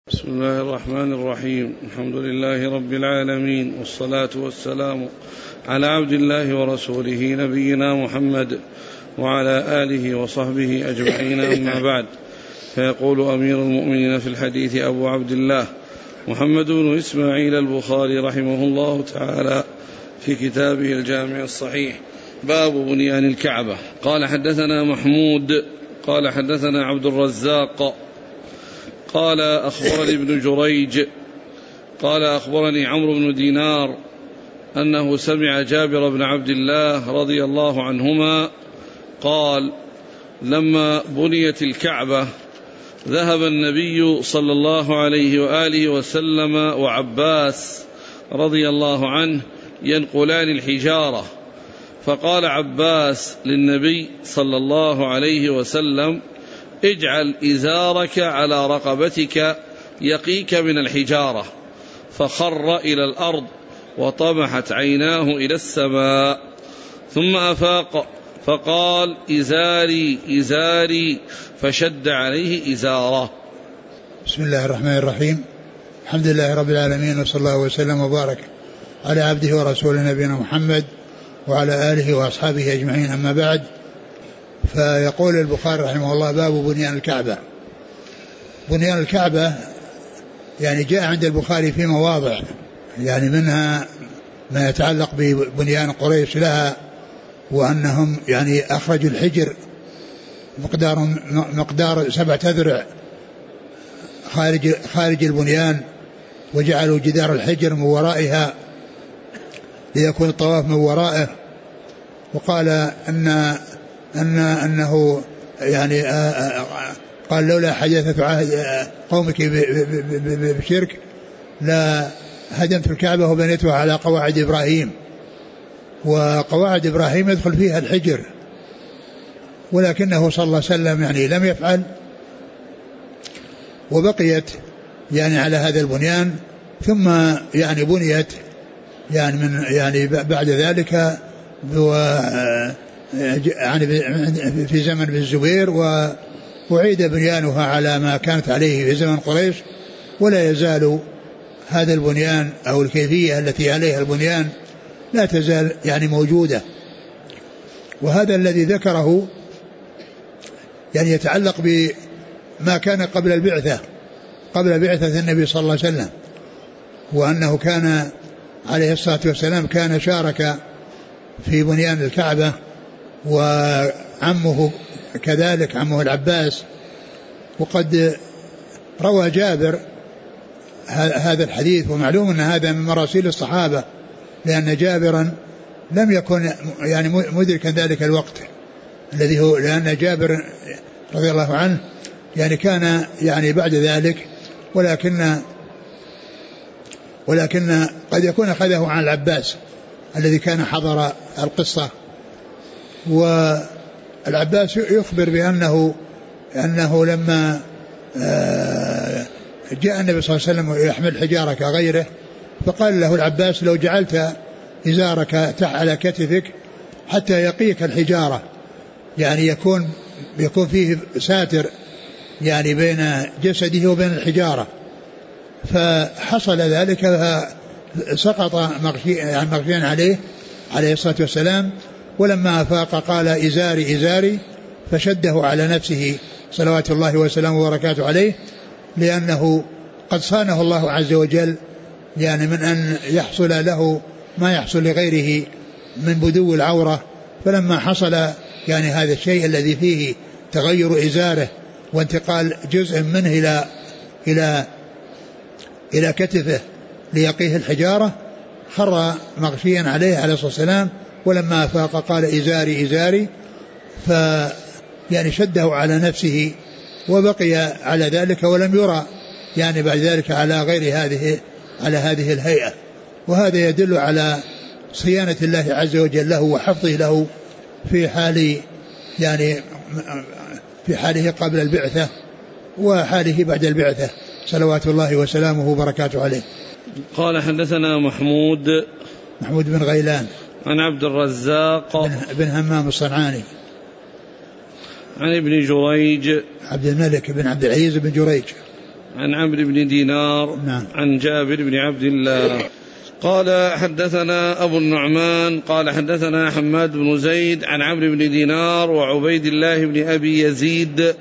بسم الله الرحمن الرحيم. الحمد لله رب العالمين، والصلاة والسلام على عبد الله ورسوله نبينا محمد وعلى آله وصحبه أجمعين، أما بعد. فيقول أمير المؤمنين في الحديث أبو عبد الله محمد بن إسماعيل البخاري رحمه الله تعالى في كتابه الجامع الصحيح: باب بنيان الكعبة. قال حدثنا محمود قال حدثنا عبد الرزاق قال أخبرني ابن جريج قال أخبرني عمرو بن دينار أنه سمع جابر بن عبد الله رضي الله عنهما قال: لما بنيت الكعبة ذهب النبي صلى الله عليه وآله وسلم وعباس رضي الله عنه ينقلان الحجارة، فقال عباس للنبي صلى الله عليه وسلم: اجعل إزارك على رقبتك يقيك من الحجارة، فخر إلى الأرض وطمحت عيناه إلى السماء، ثم أفاق فقال: إزاري إزاري، فشد عليه إزاره. بسم الله الرحمن الرحيم. الحمد لله رب العالمين، وصلى الله وسلم وبارك على عبده ورسوله نبينا محمد وعلى آله وأصحابه أجمعين، أما بعد. فيقول البخاري رحمه الله: باب بنيان الكعبة. بنيان الكعبة يعني جاء عند البخاري في مواضع، يعني منها ما يتعلق ببنيان قريش لها، وأنهم يعني أخرجوا الحجر مقدار 7 أذرع خارج البنيان، وجعلوا جدار الحجر من ورائها ليكون الطواف من ورائه. وقال أنه يعني قال: لولا حديثة عهد قومك بشرك لا هدمت الكعبة وبنيتها على قواعد إبراهيم. وقواعد إبراهيم يدخل فيها الحجر، ولكنه صلى الله عليه وسلم يعني لم يفعل، وبقيت يعني على هذا البنيان. ثم يعني بنيت يعني بعد ذلك يعني في زمن ابن الزبير، وأعيد بنيانها على ما كانت عليه في زمن قريش، ولا يزال هذا البنيان أو الكيفية التي عليها البنيان لا تزال يعني موجودة. وهذا الذي ذكره يعني يتعلق بما كان قبل بعثة النبي صلى الله عليه وسلم، وأنه كان عليه الصلاة والسلام كان شارك في بنيان الكعبة، وعمه كذلك، عمه العباس. وقد روى جابر هذا الحديث، ومعلوم أن هذا من مراسيل الصحابة، لأن جابرا لم يكن يعني مدركا ذلك الوقت الذي هو، لأن جابر رضي الله عنه يعني كان يعني بعد ذلك، ولكن قد يكون أخذه عن العباس الذي كان حضر القصة. والعباس يخبر بأنه لما جاء النبي صلى الله عليه وسلم يحمل حجارة كغيره، فقال له العباس: لو جعلت إزارك على كتفك حتى يقيك الحجارة، يعني يكون فيه ساتر يعني بين جسده وبين الحجارة. فحصل ذلك، سقط مغشيا عليه الصلاة والسلام، ولما أفاق قال: إزاري إزاري، فشده على نفسه صلوات الله وسلامه وبركاته عليه، لأنه قد صانه الله عز وجل يعني من أن يحصل له ما يحصل لغيره من بدو العورة. فلما حصل يعني هذا الشيء الذي فيه تغير إزاره وانتقال جزء منه إلى كتفه ليقيه الحجارة، خر مغشيا عليه الصلاة والسلام، ولما أفاق قال: إزاري إزاري، يعني شده على نفسه وبقي على ذلك، ولم يرى يعني بعد ذلك على غير هذه الهيئة. وهذا يدل على صيانة الله عز وجل له وحفظه له في حاله قبل البعثة وحاله بعد البعثة، صلوات الله وسلامه وبركاته عليه. قال حدثنا محمود بن غيلان عن عبد الرزاق بن همام الصنعاني عن ابن جريج عبد الملك بن عبد العزيز بن جريج عن عمرو بن دينار نعم. عن جابر بن عبد الله قال حدثنا أبو النعمان قال حدثنا حماد بن زيد عن عمرو بن دينار وعبيد الله بن أبي يزيد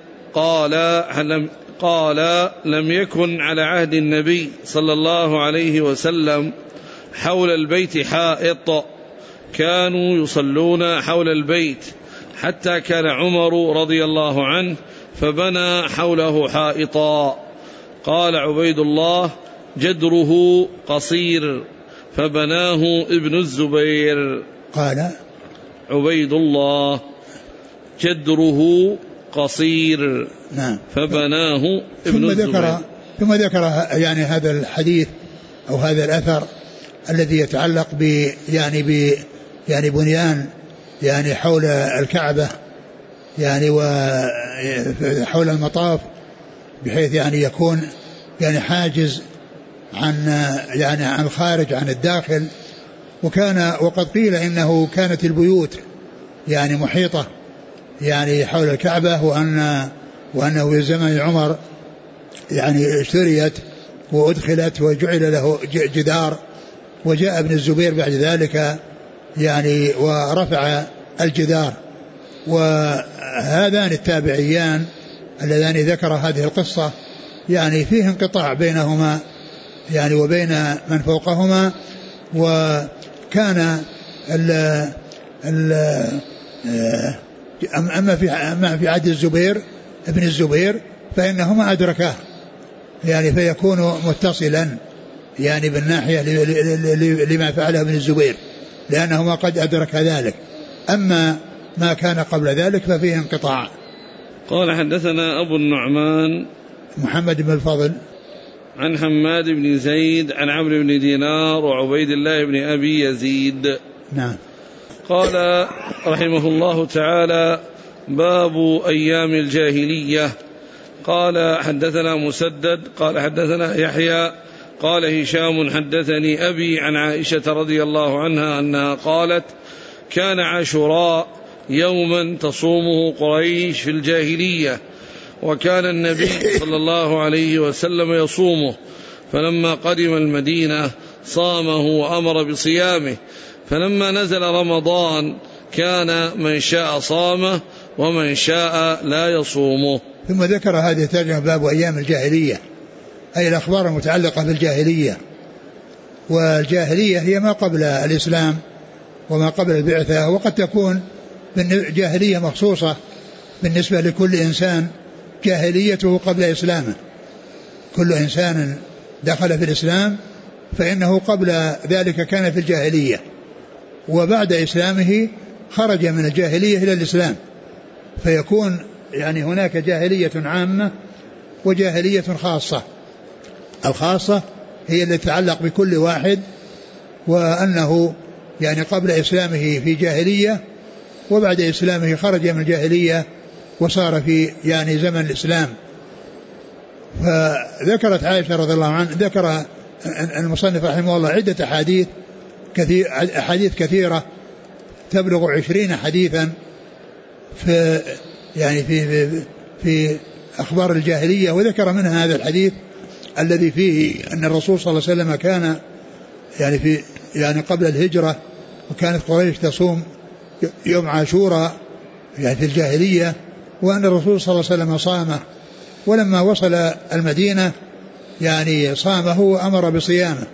قال لم يكن على عهد النبي صلى الله عليه وسلم حول البيت حائط، كانوا يصلون حول البيت حتى كان عمر رضي الله عنه فبنى حوله حائطا. قال عبيد الله جدره قصير فبناه ابن الزبير. قال عبيد الله جدره قصير نعم. فبناه ابن الزبير. ثم ذكر يعني هذا الحديث أو هذا الأثر الذي يتعلق يعني بنيان يعني حول الكعبة يعني وحول المطاف بحيث يعني يكون يعني حاجز عن الخارج عن الداخل. وقد قيل إنه كانت البيوت يعني محيطة يعني حول الكعبة وأنه في زمن عمر يعني اشتريت وأدخلت وجعل له جدار، وجاء ابن الزبير بعد ذلك يعني ورفع الجدار. وهذان التابعيان اللذان ذكر هذه القصة يعني فيه انقطاع بينهما يعني وبين من فوقهما. وكان أما في عهد الزبير ابن الزبير فإنهما أدركاه يعني فيكون متصلا يعني بالناحية لما فعله ابن الزبير لأنهما قد أدرك ذلك. أما ما كان قبل ذلك ففيه انقطاع. قال حدثنا أبو النعمان محمد بن الفضل عن حماد بن زيد عن عمرو بن دينار وعبيد الله بن أبي يزيد. نعم. قال رحمه الله تعالى باب أيام الجاهلية. قال حدثنا مسدد قال حدثنا يحيى قال هشام حدثني أبي عن عائشة رضي الله عنها أنها قالت كان عاشوراء يوما تصومه قريش في الجاهلية، وكان النبي صلى الله عليه وسلم يصومه، فلما قدم المدينة صامه وأمر بصيامه، فلما نزل رمضان كان من شاء صامه ومن شاء لا يصومه. ثم ذكر هذه الترجمة باب أيام الجاهلية، أي الأخبار المتعلقة بالجاهلية. والجاهلية هي ما قبل الإسلام وما قبل البعثة، وقد تكون جاهلية مخصوصة بالنسبة لكل إنسان جاهليته قبل إسلامه. كل إنسان دخل في الإسلام فإنه قبل ذلك كان في الجاهلية، وبعد إسلامه خرج من الجاهلية إلى الإسلام، فيكون يعني هناك جاهلية عامة وجاهلية خاصة. الخاصة هي التي تتعلق بكل واحد، وأنه يعني قبل إسلامه في جاهلية، وبعد إسلامه خرج من الجاهلية وصار في يعني زمن الإسلام. فذكرت عائشة رضي الله عنها، ذكر المصنف رحمه الله عدة أحاديث كثيرة تبلغ 20 حديثا في يعني في أخبار الجاهلية، وذكر منها هذا الحديث الذي فيه أن الرسول صلى الله عليه وسلم كان يعني قبل الهجرة، وكانت قريش تصوم يوم عاشوراء يعني في الجاهلية، وأن الرسول صلى الله عليه وسلم صامه، ولما وصل المدينة يعني صامه وأمر بصيامه،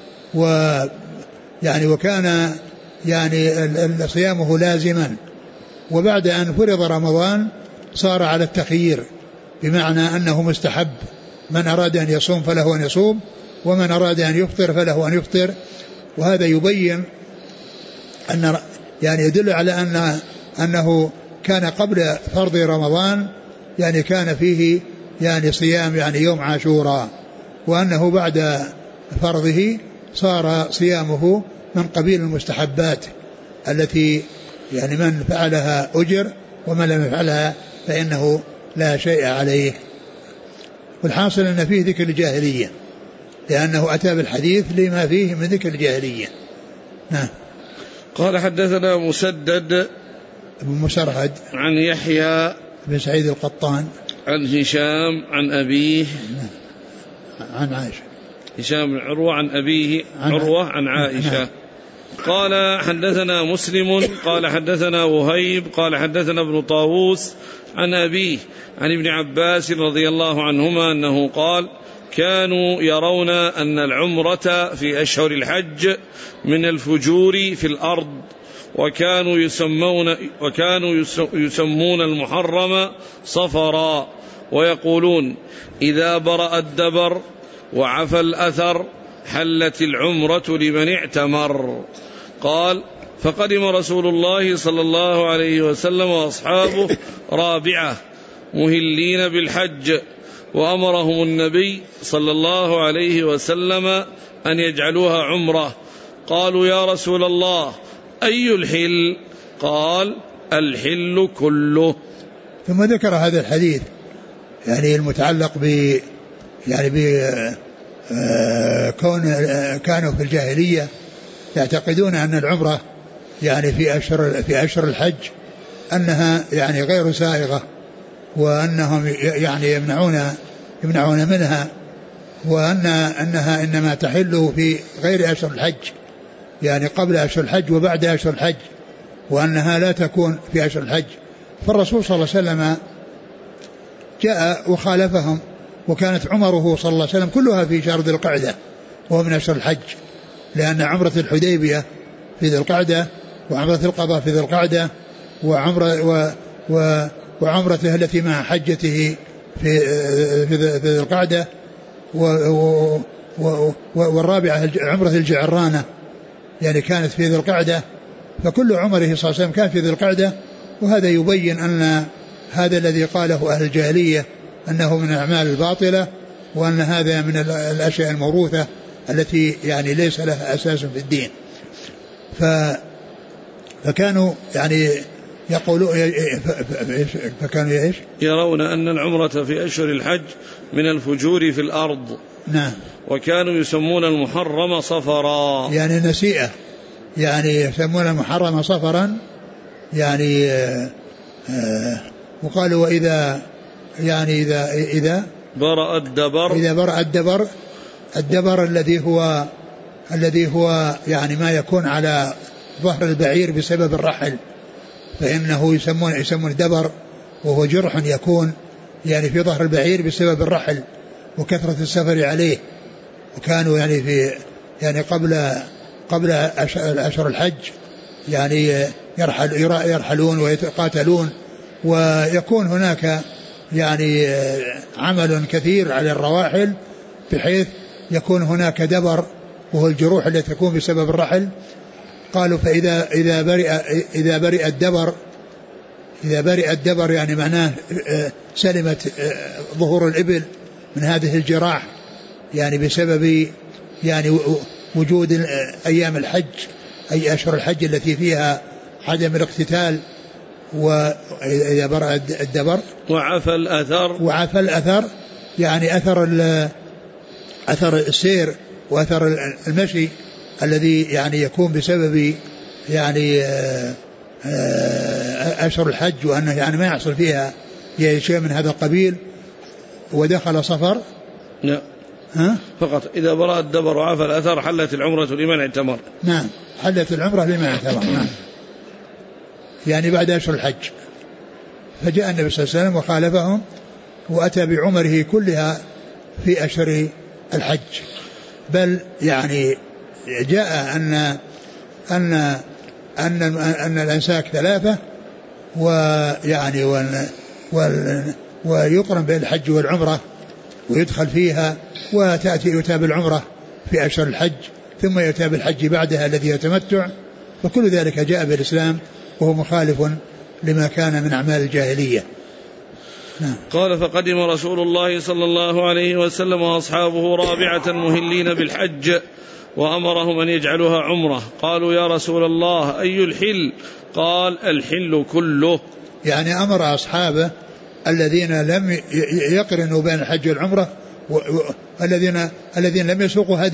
وكان يعني صيامه لازما. وبعد أن فرض رمضان صار على التخيير، بمعنى أنه مستحب، من أراد أن يصوم فله أن يصوم، ومن أراد أن يفطر فله أن يفطر. وهذا يبين أن يعني يدل على أنه كان قبل فرض رمضان يعني كان فيه يعني صيام يعني يوم عاشوراء، وأنه بعد فرضه صار صيامه من قبيل المستحبات التي يعني من فعلها أجر، ومن لم يفعلها فإنه لا شيء عليه. والحاصل أن فيه ذكر الجاهلية، لأنه أتى بالحديث لما فيه من ذكر الجاهلية. نعم. قال حدثنا مسدد ابن مسرهد عن يحيى بن سعيد القطان عن هشام عن أبيه عن عائشة. هشام بن عروة عن أبيه عروة عن عائشة. قال حدثنا مسلم قال حدثنا وهيب قال حدثنا ابن طاووس عن أبيه عن ابن عباس رضي الله عنهما أنه قال كانوا يرون أن العمرة في أشهر الحج من الفجور في الأرض، وكانوا يسمون المحرم صفرا، ويقولون إذا برأ الدبر وعفى الأثر حلت العمرة لمن اعتمر. قال فقدم رسول الله صلى الله عليه وسلم وأصحابه رابعة مهلين بالحج، وأمرهم النبي صلى الله عليه وسلم أن يجعلوها عمرة. قالوا يا رسول الله أي الحل؟ قال الحل كله. ثم ذكر هذا الحديث يعني المتعلق كون كانوا في الجاهلية يعتقدون أن العمرة يعني في أشهر الحج أنها يعني غير سائغة، وأنهم يعني يمنعون منها، وأنها إنما تحل في غير أشهر الحج، يعني قبل أشهر الحج وبعد أشهر الحج، وأنها لا تكون في أشهر الحج. فالرسول صلى الله عليه وسلم جاء وخالفهم، وكانت عمره صلى الله عليه وسلم كلها في شهر ذي القعدة وهو من أشهر الحج، لأن عمرة الحديبية في ذي القعدة، وعمرة القضاء في ذي القعدة، وعمرته التي مع حجته في ذي القعدة، والرابعة عمرة الجعرانة يعني كانت في ذي القعدة. فكل عمره صلى الله عليه وسلم كان في ذي القعدة، وهذا يبين أن هذا الذي قاله أهل الجاهلية أنه من الأعمال الباطلة، وأن هذا من الأشياء الموروثة التي يعني ليس لها أساس في الدين. فكانوا يعني يقولون فكانوا إيش؟ يرون أن العمرة في أشهر الحج من الفجور في الأرض. نعم. وكانوا يسمون المحرم صفرا، يعني نسيئة، يعني يسمون المحرم صفرا، يعني وقالوا وإذا يعني إذا برأ الدبر، الدبر الذي هو يعني ما يكون على ظهر البعير بسبب الرحل، فإنه يسمون دبر، وهو جرح يكون يعني في ظهر البعير بسبب الرحل وكثرة السفر عليه. وكانوا يعني يعني قبل أشهر الحج يعني يرحلون ويتقاتلون، ويكون هناك يعني عمل كثير على الرواحل، بحيث يكون هناك دبر وهو الجروح التي تكون بسبب الرحل. قالوا فإذا برئ الدبر يعني معناه سلمت ظهور الإبل من هذه الجراح، يعني بسبب يعني وجود أيام الحج، أي أشهر الحج التي فيها عدم الاقتتال. وإذا برأ الدبر وعفى الأثر يعني أثر السير وأثر المشي الذي يعني يكون بسبب يعني أشهر الحج، وأنه يعني ما يحصل فيها شيء من هذا القبيل. ودخل صفر فقط إذا برأ الدبر وعفى الأثر حلت العمرة لمن اعتمر. نعم، حلت العمرة لمن اعتمر. نعم، يعني بعد أشهر الحج. فجاء النبي صلى الله عليه وسلم وخالفهم، وأتى بعمره كلها في أشهر الحج. بل يعني جاء أن الأنساك 3، ويعني ويقرن بين الحج والعمرة ويدخل فيها، يتاب العمرة في أشهر الحج، ثم يتاب الحج بعدها الذي يتمتع. فكل ذلك جاء بالإسلام، وهو مخالف لما كان من أعمال الجاهلية. قال فقدم رسول الله صلى الله عليه وسلم وأصحابه رابعة مهلين بالحج، وأمرهم أن يجعلوها عمرة. قالوا يا رسول الله أي الحل؟ قال الحل كله. يعني أمر أصحابه الذين لم يقرنوا بين الحج والعمرة، الذين لم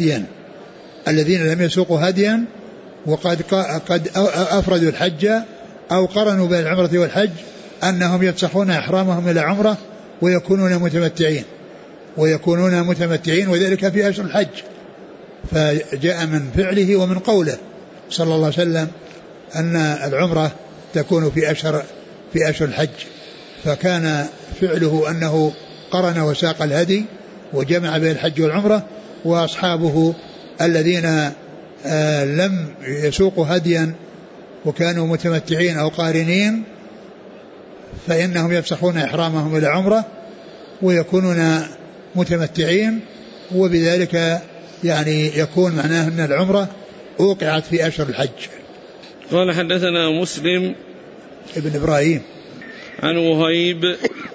يسوقوا هديا وقد أفردوا الحج أو قرنوا بين العمرة والحج، أنهم يفسخون إحرامهم إلى عمرة ويكونون متمتعين. ويكونون متمتعين، وذلك في أشهر الحج. فجاء من فعله ومن قوله صلى الله عليه وسلم أن العمرة تكون في أشهر الحج. فكان فعله أنه قرن وساق الهدي وجمع بين الحج والعمرة. وأصحابه الذين لم يسوقوا هديا وكانوا متمتعين أو قارنين فإنهم يفسخون إحرامهم إلى عمرة ويكونون متمتعين، وبذلك يعني يكون معناه أن العمرة وقعت في أشهر الحج. قال حدثنا مسلم ابن إبراهيم عن وهيب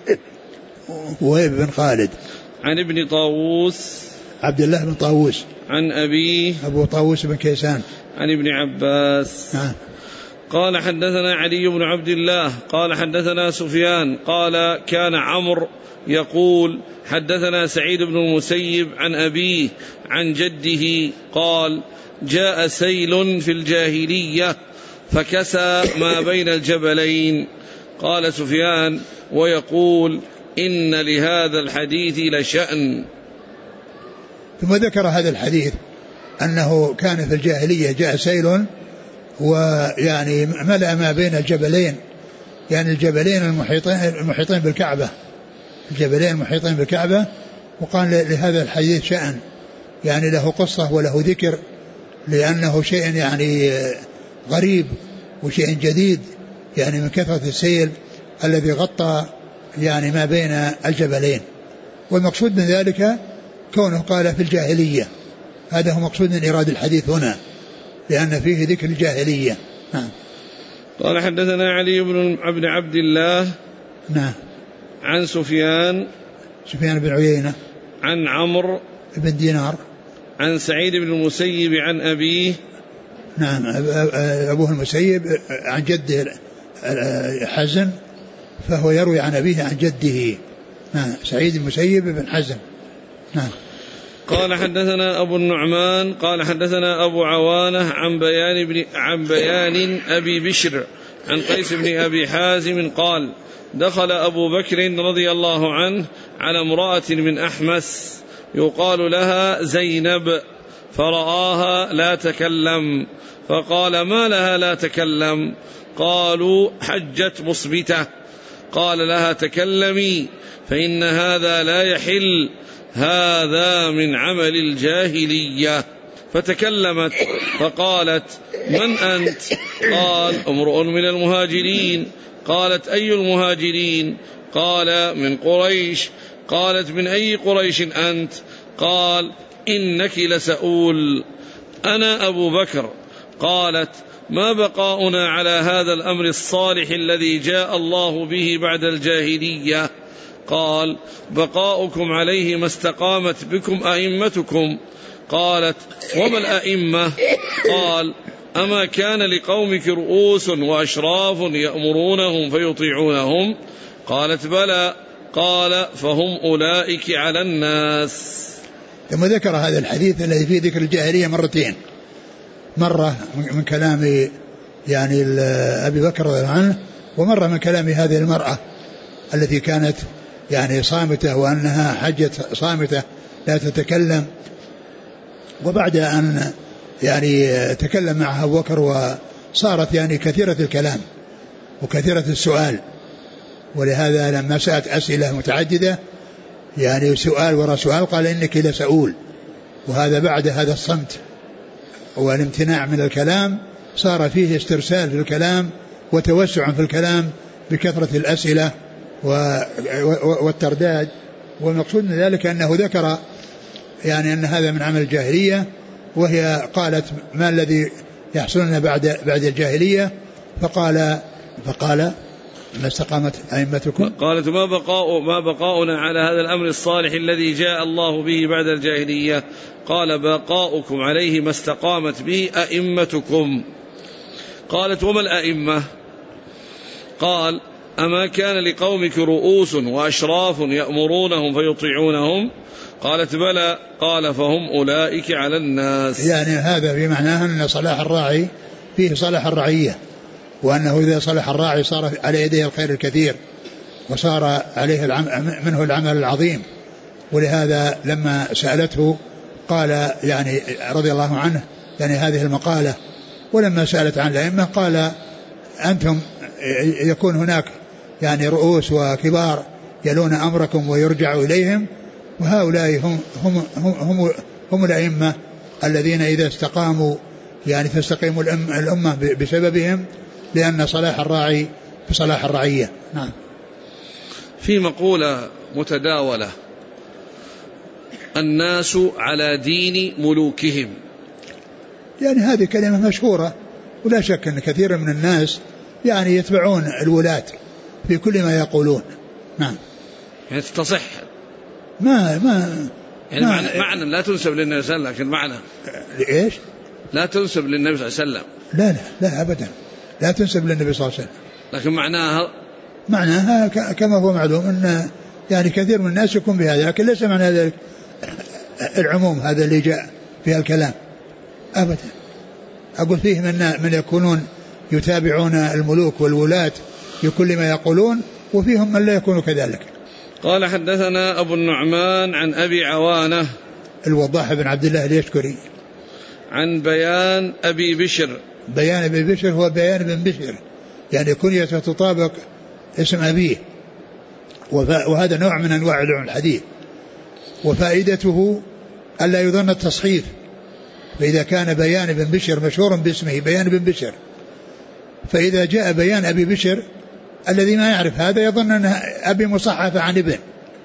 بن خالد عن ابن طاووس عبد الله بن طاووس عن أبيه أبو طاووس بن كيسان عن ابن عباس. قال حدثنا علي بن عبد الله قال حدثنا سفيان قال كان عمرو يقول حدثنا سعيد بن المسيب عن أبيه عن جده قال جاء سيل في الجاهلية فكسى ما بين الجبلين. قال سفيان ويقول إن لهذا الحديث لشأن. ثم ذكر هذا الحديث أنه كان في الجاهلية جاء سيل ويعني ملأ ما بين الجبلين، يعني الجبلين المحيطين بالكعبة، الجبلين المحيطين بالكعبة. وقال لهذا الحديث شأن، يعني له قصة وله ذكر، لأنه شيء يعني غريب وشيء جديد، يعني من كثرة السيل الذي غطى يعني ما بين الجبلين. والمقصود من ذلك كونه قال في الجاهلية، هذا هو مقصود من إيراد الحديث هنا، لأن فيه ذكر الجاهلية. قال حدثنا علي بن عبد الله عن سفيان بن عيينة عن عمرو بن دينار عن سعيد بن المسيب عن أبيه. أبوه المسيب عن جده حزن، فهو يروي عن أبيه عن جده سعيد المسيب بن حزن. قال حدثنا أبو النعمان قال حدثنا أبو عوانة عن بيان أبي بشر عن قيس بن أبي حازم قال دخل أبو بكر رضي الله عنه على امرأة من أحمس يقال لها زينب فرآها لا تكلم فقال ما لها لا تكلم؟ قالوا حجت مصبتة. قال لها تكلمي فإن هذا لا يحل، هذا من عمل الجاهلية. فتكلمت فقالت من أنت؟ قال امرؤ من المهاجرين. قالت أي المهاجرين؟ قال من قريش. قالت من أي قريش أنت؟ قال إنك لسؤول. أنا أبو بكر. قالت ما بقاؤنا على هذا الأمر الصالح الذي جاء الله به بعد الجاهلية؟ قال بقاؤكم عليه ما استقامت بكم أئمتكم. قالت وما الأئمة؟ قال أما كان لقومك رؤوس وأشراف يأمرونهم فيطيعونهم؟ قالت بلى. قال فهم أولئك على الناس. ثم ذكر هذا الحديث الذي فيه ذكر الجاهلية مرتين، مرة من كلام يعني أبي بكر رضي الله عنه، ومرة من كلام هذه المرأة التي كانت يعني صامتة، وأنها حجت صامتة لا تتكلم. وبعد أن يعني تكلم معها أبو بكر وصارت يعني كثيرة الكلام وكثيرة السؤال، ولهذا لما سألت أسئلة متعددة يعني سؤال وراء سؤال قال إنك لسؤول. وهذا بعد هذا الصمت والامتناع من الكلام صار فيه استرسال في الكلام وتوسع في الكلام بكثرة الأسئلة والترداد. والمقصود من ذلك أنه ذكر يعني أن هذا من عمل الجاهلية، وهي قالت ما الذي يحصلنا بعد الجاهلية؟ فقال ما استقامت أئمتكم. قالت ما بقاؤنا على هذا الأمر الصالح الذي جاء الله به بعد الجاهلية؟ قال بقاؤكم عليه ما استقامت به أئمتكم. قالت وما الأئمة؟ قال أما كان لقومك رؤوس وأشراف يأمرونهم فيطيعونهم؟ قالت بلى. قال فهم أولئك على الناس. يعني هذا بمعناه أن صلاح الراعي فيه صلاح الرعية، وأنه إذا صلح الراعي صار على يديه الخير الكثير، وصار عليه منه العمل العظيم، ولهذا لما سألته قال يعني رضي الله عنه يعني هذه المقالة. ولما سألت عن الأئمة قال أنتم يكون هناك يعني رؤوس وكبار يلون أمركم ويرجع إليهم، وهؤلاء هم الأئمة الذين إذا استقاموا يعني تستقيم الأمة بسببهم، لأن صلاح الراعي بصلاح الرعية. نعم. في مقولة متداولة: الناس على دين ملوكهم. يعني هذه كلمة مشهورة، ولا شك أن كثير من الناس يعني يتبعون الولاة في كل ما يقولون. نعم. يعني تصح ما يعني معنى لا تنسب للنبي صلى الله عليه وسلم، لكن معنى إيش؟ لا تنسب للنبي صلى الله عليه وسلم. لا أبدا، لا تنسب للنبي صلى الله عليه وسلم، لكن معناها كما هو معلوم أن يعني كثير من الناس يكون بهذا، لكن ليس معنى ذلك العموم هذا اللي جاء في الكلام أبدا. أقول فيه من يكونون يتابعون الملوك والولاة في كل ما يقولون، وفيهم من لا يكون كذلك. قال: حدثنا أبو النعمان عن أبي عوانة الوضاح بن عبد الله اليشكري عن بيان أبي بشر. بيان أبي بشر هو بيان بن بشر، يعني كنيته تطابق اسم أبيه، وهذا نوع من أنواع علوم الحديث، وفائدته ألا يظن التصحيف. فإذا كان بيان بن بشر مشهورا باسمه بيان بن بشر، فإذا جاء بيان أبي بشر الذي ما يعرف هذا يظن أن أبي مصحف عن ابن،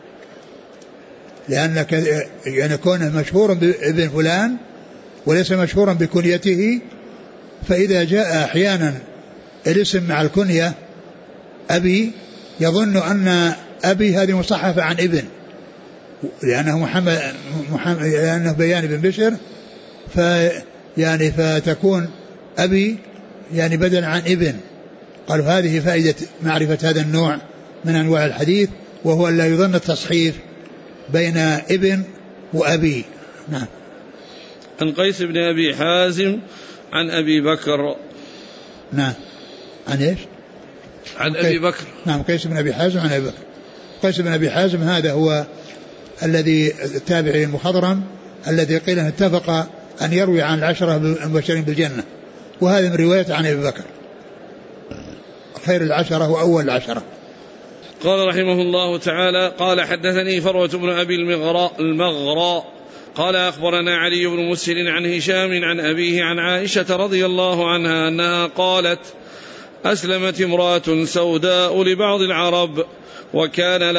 لأنك يعني كونه مشهورا بابن فلان وليس مشهورا بكنيته، فإذا جاء أحيانا الاسم مع الكنية أبي يظن أن أبي هذه مصحفة عن ابن، لأنه محمد لأنه بيان بن بشر، يعني فتكون أبي يعني بدل عن ابن. قالوا هذه فائدة معرفة هذا النوع من أنواع الحديث، وهو لا يظن التصحيف بين ابن وأبي. نعم. عن قيس بن أبي حازم عن أبي بكر. نعم. عن إيش؟ عن أبي بكر. نعم. قيس بن أبي حازم عن أبي بكر. قيس بن أبي حازم هذا هو الذي التابعي المخضرم الذي قيل أن اتفق أن يروي عن العشرة المبشرين بالجنة، وهذا من رواية عن أبي بكر خير العشرة وأول العشرة. قال رحمه الله تعالى: قال حدثني فروة بن أبي المغراء قال أخبرنا علي بن مسهل عن هشام عن أبيه عن عائشة رضي الله عنها أنها قالت: أسلمت امرأة سوداء لبعض العرب وكان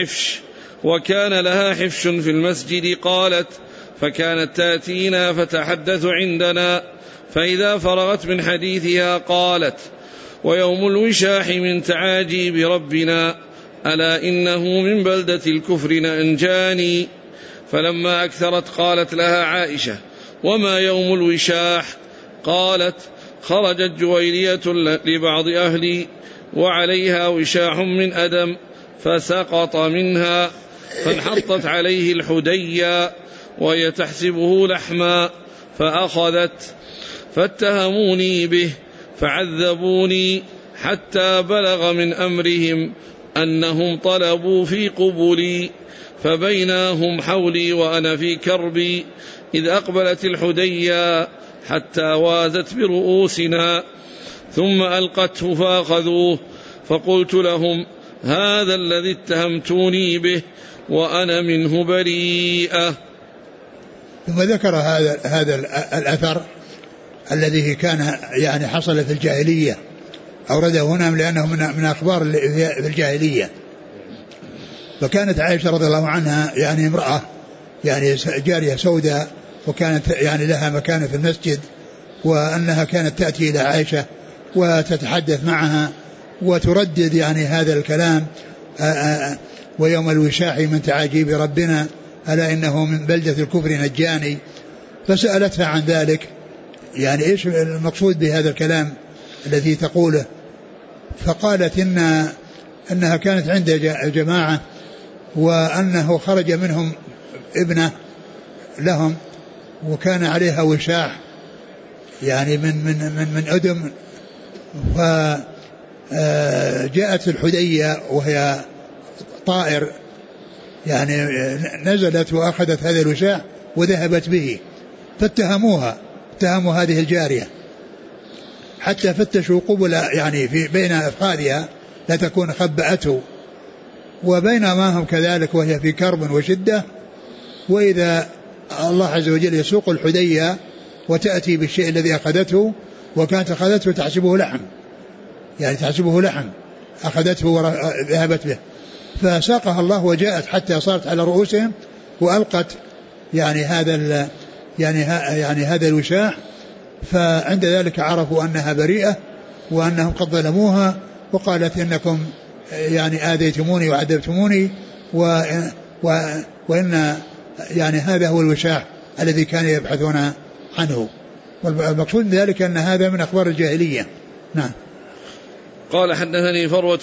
لها حفش في المسجد. قالت: فكانت تأتينا فتحدث عندنا، فإذا فرغت من حديثها قالت: ويوم الوشاح من تعاجيب ربنا، ألا إنه من بلدة الكفر أنجاني. فلما أكثرت قالت لها عائشة: وما يوم الوشاح؟ قالت: خرجت جويرية لبعض أهلي وعليها وشاح من أدم فسقط منها، فانحطت عليه الحديا وهي تحسبه لحما، فأخذت، فاتهموني به فعذبوني حتى بلغ من أمرهم أنهم طلبوا في قبلي، فبيناهم حولي وأنا في كربي إذ أقبلت الحديا حتى وازت برؤوسنا، ثم ألقته فأخذوه، فقلت لهم: هذا الذي اتهمتوني به وأنا منه بريئة. ثم ذكر هذا الأثر الذي كان يعني حصل في الجاهلية، أورده هنا لأنه من أخبار في الجاهلية. فكانت عائشة رضي الله عنها يعني امرأة يعني جارية سوداء، وكانت يعني لها مكانة في المسجد، وأنها كانت تأتي إلى عائشة وتتحدث معها وتردد يعني هذا الكلام: ويوم الوشاح من تعاجيب ربنا، ألا إنه من بلدة الكفر نجاني. فسألتها عن ذلك، يعني إيش المقصود بهذا الكلام الذي تقوله؟ فقالت إنها كانت عند جماعة، وأنه خرج منهم ابنه لهم، وكان عليها وشاح يعني من أدم، فجاءت الحدية وهي طائر يعني نزلت وأخذت هذا الوشاح وذهبت به، اتهموا هذه الجارية حتى فتشوا قبل يعني في بين أفخاذها لا تكون خبأته، وبينما هم كذلك وهي في كرب وشدة، وإذا الله عز وجل يسوق الحدية وتأتي بالشيء الذي أخذته، وكانت أخذته تحسبه لحم، يعني تحسبه لحم، أخذته وذهبت به، فساقها الله وجاءت حتى صارت على رؤوسهم وألقت يعني هذا الوشاح. فعند ذلك عرفوا أنها بريئة وأنهم قد ظلموها، وقالت إنكم يعني آذيتموني وعذبتموني وإن يعني هذا هو الوشاح الذي كانوا يبحثون عنه. والمقصود من ذلك أن هذا من أخبار الجاهلية. نعم. قال حدثني فروة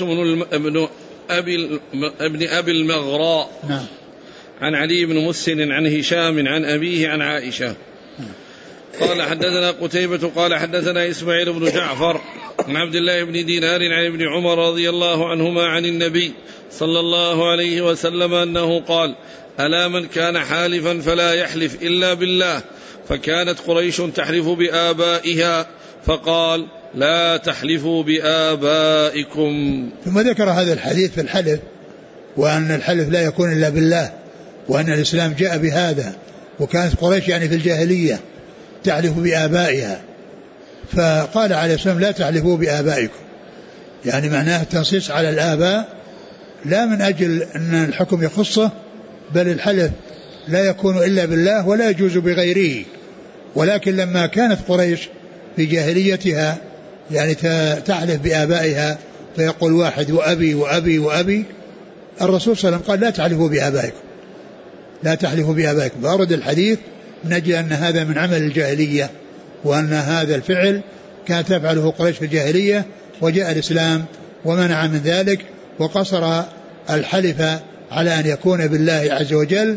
ابن أبي المغراء نعم. عن علي بن مسهل عن هشام عن أبيه عن عائشة قال حدثنا قتيبة قال حدثنا إسماعيل بن جعفر عن عبد الله بن دينار عن ابن عمر رضي الله عنهما عن النبي صلى الله عليه وسلم أنه قال: ألا من كان حالفا فلا يحلف إلا بالله، فكانت قريش تحلف بآبائها فقال: لا تحلفوا بآبائكم. ثم ذكر هذا الحديث في الحلف، وأن الحلف لا يكون إلا بالله، وأن الإسلام جاء بهذا، وكانت قريش يعني في الجاهلية تحلف بآبائها، فقال عليه السلام: لا تحلفوا بآبائكم، يعني معناه التنصيص على الآباء، لا من أجل أن الحكم يخصه، بل الحلف لا يكون إلا بالله ولا يجوز بغيره. ولكن لما كانت قريش في جاهليتها يعني تحلف بآبائها فيقول واحد وأبي وأبي وأبي، الرسول صلى الله عليه وسلم قال: لا تحلفوا بآبائكم، لا تحلفوا بآبائكم، فأرد الحديث من أجل أن هذا من عمل الجاهلية، وأن هذا الفعل كانت تفعله قريش في الجاهلية، وجاء الإسلام ومنع من ذلك وقصر الحلف على أن يكون بالله عز وجل.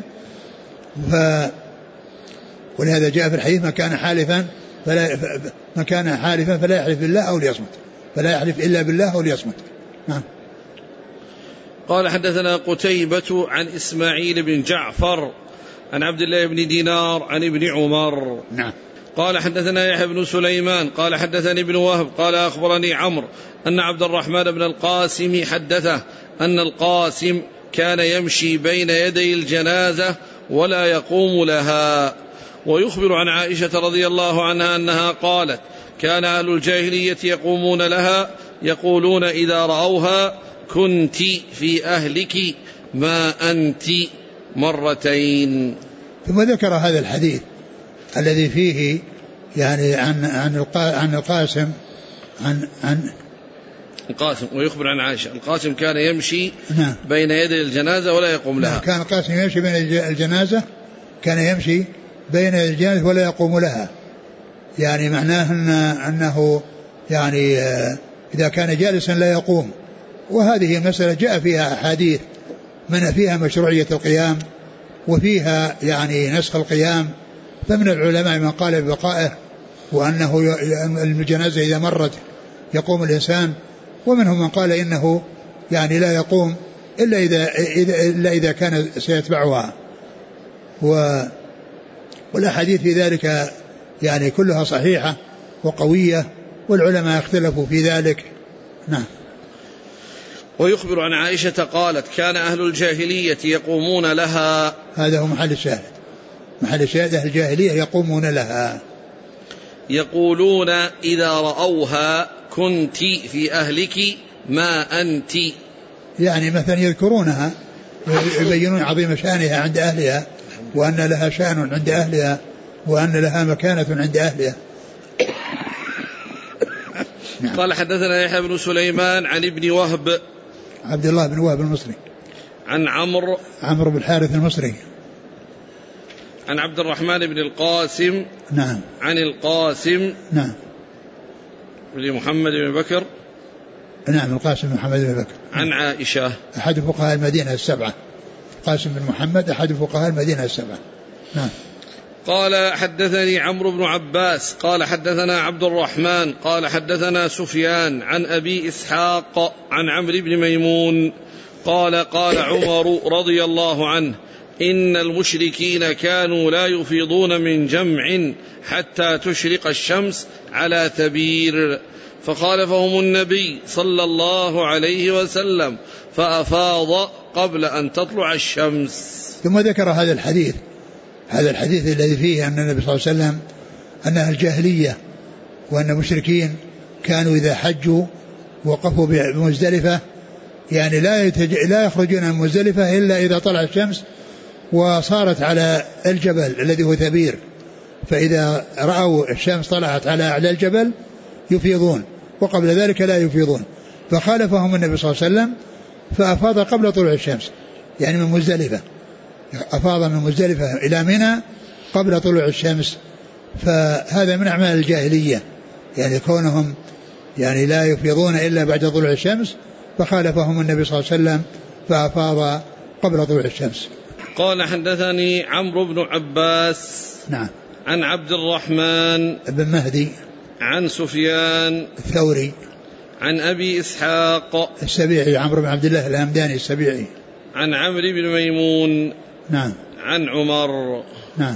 ولهذا جاء في الحديث: من كان حالفا فلا يحلف بالله أو ليصمت، فلا يحلف إلا بالله أو ليصمت. نعم. قال حدثنا قتيبة عن إسماعيل بن جعفر عن عبد الله بن دينار عن ابن عمر. نعم. قال حدثنا يحيى بن سليمان قال حدثني ابن وهب قال أخبرني عمرو أن عبد الرحمن بن القاسم حدثه أن القاسم كان يمشي بين يدي الجنازة ولا يقوم لها. ويخبر عن عائشة رضي الله عنها أنها قالت: كان أهل الجاهلية يقومون لها يقولون إذا رأوها: كنت في أهلك ما أنت، مرتين. ثم ذكر هذا الحديث الذي فيه يعني عن القاسم القاسم. ويخبر عن عائشة: القاسم كان يمشي بين يدي الجنازة ولا يقوم لها. كان القاسم يمشي بين الجنازة، كان يمشي بين الجنازة ولا يقوم لها، يعني معناه أنه يعني إذا كان جالسا لا يقوم. وهذه المسألة جاء فيها أحاديث من فيها مشروعية القيام، وفيها يعني نسخ القيام، فمن العلماء من قال ببقائه، وأنه الجنازة إذا مرت يقوم الإنسان، ومنهم من قال إنه يعني لا يقوم إلا إذا كان سيتبعها. والأحاديث في ذلك يعني كلها صحيحة وقوية، والعلماء اختلفوا في ذلك. نعم. ويخبر عن عائشة قالت: كان أهل الجاهلية يقومون لها. هذا هو محل الشاهد، محل الشاهد أهل الجاهلية يقومون لها، يقولون إذا رأوها: كنت في أهلك ما أنت، يعني مثلا يذكرونها يبينون عظيم شأنها عند أهلها، وأن لها شأن عند أهلها، وأن لها مكانة عند أهلها. نعم. قال حدثنا يحيى بن سليمان عن ابن وهب عبد الله بن وهب المصري عن عمرو بن الحارث المصري عن عبد الرحمن بن القاسم. نعم. عن القاسم. نعم. بن محمد بن بكر. نعم. القاسم بن محمد بن بكر. عن عائشة أحد فقهاء المدينة السبعة. قاسم بن محمد أحد فقهاء المدينة السبعة. نعم. قال حدثني عمرو بن عباس قال حدثنا عبد الرحمن قال حدثنا سفيان عن أبي إسحاق عن عمرو بن ميمون قال قال عمر رضي الله عنه: إن المشركين كانوا لا يفيضون من جمع حتى تشرق الشمس على ثبير، فخالفهم النبي صلى الله عليه وسلم فأفاض قبل أن تطلع الشمس. ثم ذكر هذا الحديث الذي فيه أن النبي صلى الله عليه وسلم أنها الجاهلية، وأن المشركين كانوا إذا حجوا وقفوا بمزدلفة يعني لا يخرجون من مزدلفة إلا إذا طلعت الشمس وصارت على الجبل الذي هو ثبير، فإذا رأوا الشمس طلعت على أعلى الجبل يفيضون، وقبل ذلك لا يفيضون. فخالفهم النبي صلى الله عليه وسلم فأفاض قبل طلوع الشمس، يعني من مزدلفة، أفاض من مزدلفة إلى منى قبل طلوع الشمس. فهذا من أعمال الجاهلية، يعني كونهم يعني لا يفيضون إلا بعد طلوع الشمس، فخالفهم النبي صلى الله عليه وسلم فأفاض قبل طلوع الشمس. قال حدثني عمرو بن عباس نعم عن عبد الرحمن بن مهدي عن سفيان الثوري عن أبي إسحاق السبيعي عمرو بن عبد الله الهمداني السبيعي عن عمرو بن ميمون نعم عن عمر نعم.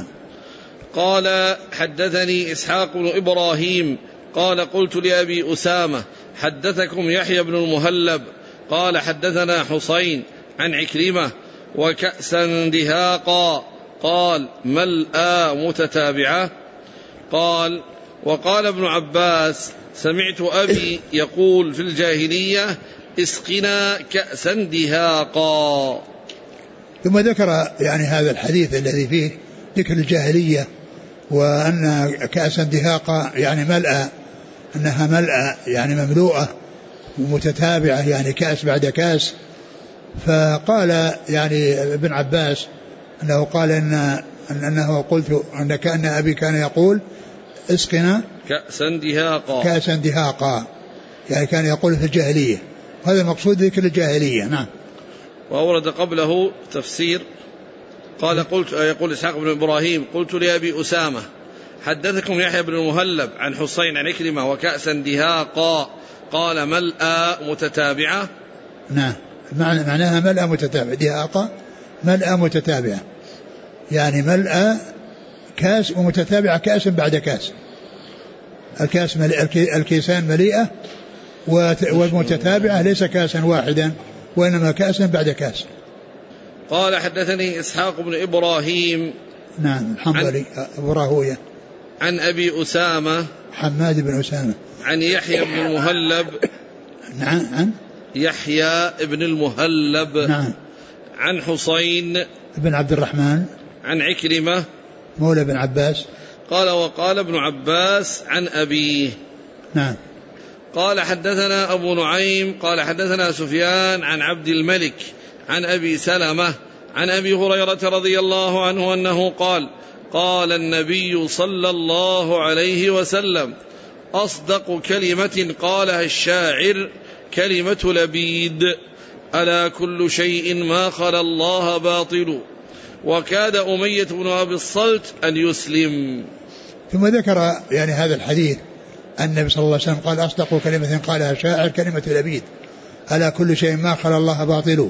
قال حدثني إسحاق بن إبراهيم قال قلت لأبي أسامة: حدثكم يحيى بن المهلب؟ قال حدثنا حسين عن عكرمة: وكأسا دهاقا. قال: ملأ متتابعة. قال: وقال ابن عباس: سمعت أبي يقول في الجاهلية: اسقنا كأسا دهاقا. ثم ذكر يعني هذا الحديث الذي فيه ذكر الجاهلية، وأن كأسا دهاقا يعني ملأ، أنها ملأ يعني مملوءة ومتتابعة، يعني كأس بعد كأس. فقال يعني ابن عباس أنه قال أنه قلت أن كأن أبي كان يقول: اسقنا كأسا دهاقا، يعني كان يقول في الجاهلية، هذا المقصود ذكر الجاهلية. نعم. وأورد قبله تفسير قال يقول إسحاق بن إبراهيم: قلت لأبي أسامة: حدثكم يحيى بن المهلب عن حسين عن عكرمة: وكأسا دهاقا. قال: ملأ متتابعة. نعم، معناها ملأ متتابعة، دهاقا ملأ متتابعة، يعني ملأ كاس ومتتابعة، كأس بعد كاس، الكاس الكيسان مليئة، والمتتابعة ليس كاسا واحدا وإنما كاسا بعد كاس. قال حدثني إسحاق بن إبراهيم نعم الحنظلي أبو راهوية عن أبي أسامة حماد بن أسامة عن يحيى بن المهلب عن يحيى بن المهلب نعم عن حسين بن عبد الرحمن عن عكرمة مولى بن عباس. قال: وقال ابن عباس عن أبيه. نعم. قال حدثنا أبو نعيم قال حدثنا سفيان عن عبد الملك عن أبي سلمة عن أبي هريرة رضي الله عنه أنه قال: قال النبي صلى الله عليه وسلم: أصدق كلمة قالها الشاعر كلمة لبيد: ألا كل شيء ما خلا الله باطل. وكاد أمية بن أبي الصلت أن يسلم. ثم ذكر يعني هذا الحديث أن النبي صلى الله عليه وسلم قال: أصدق كلمة قالها شاعر كلمة لبيد: ألا كل شيء ما خلا الله باطل.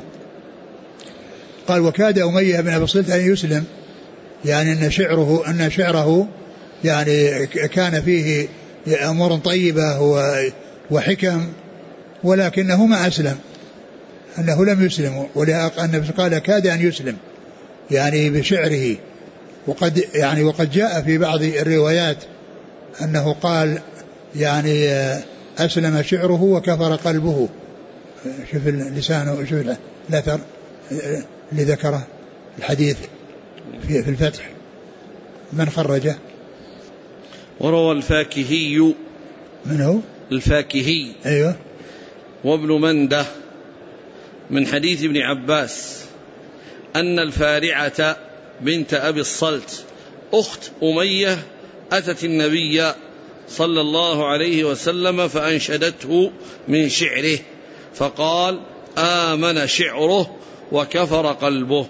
قال: وكاد أمية بن أبي الصلت أن يسلم، يعني أن شعره يعني كان فيه أمور طيبة وحكم، ولكنه ما أسلم، أنه لم يسلم، ولأن قال كاد أن يسلم يعني بشعره. وقد جاء في بعض الروايات أنه قال يعني أسلم شعره وكفر قلبه. شوف لسانه، شوف الأثر اللي ذكره الحديث في الفتح. من خرجه؟ وروى الفاكهي. من هو؟ الفاكهي. أيوه. وابن منده من حديث ابن عباس أن الفارعة بنت أبي الصلت أخت أمية أتت النبي صلى الله عليه وسلم فأنشدته من شعره فقال: آمن شعره وكفر قلبه.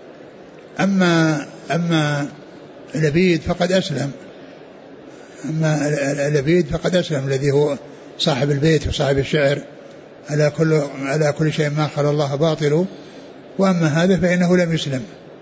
أما لبيد فقد أسلم، الذي هو صاحب البيت وصاحب الشعر، على كل شيء ما خلا الله باطل، وأما هذا فإنه لم يسلم.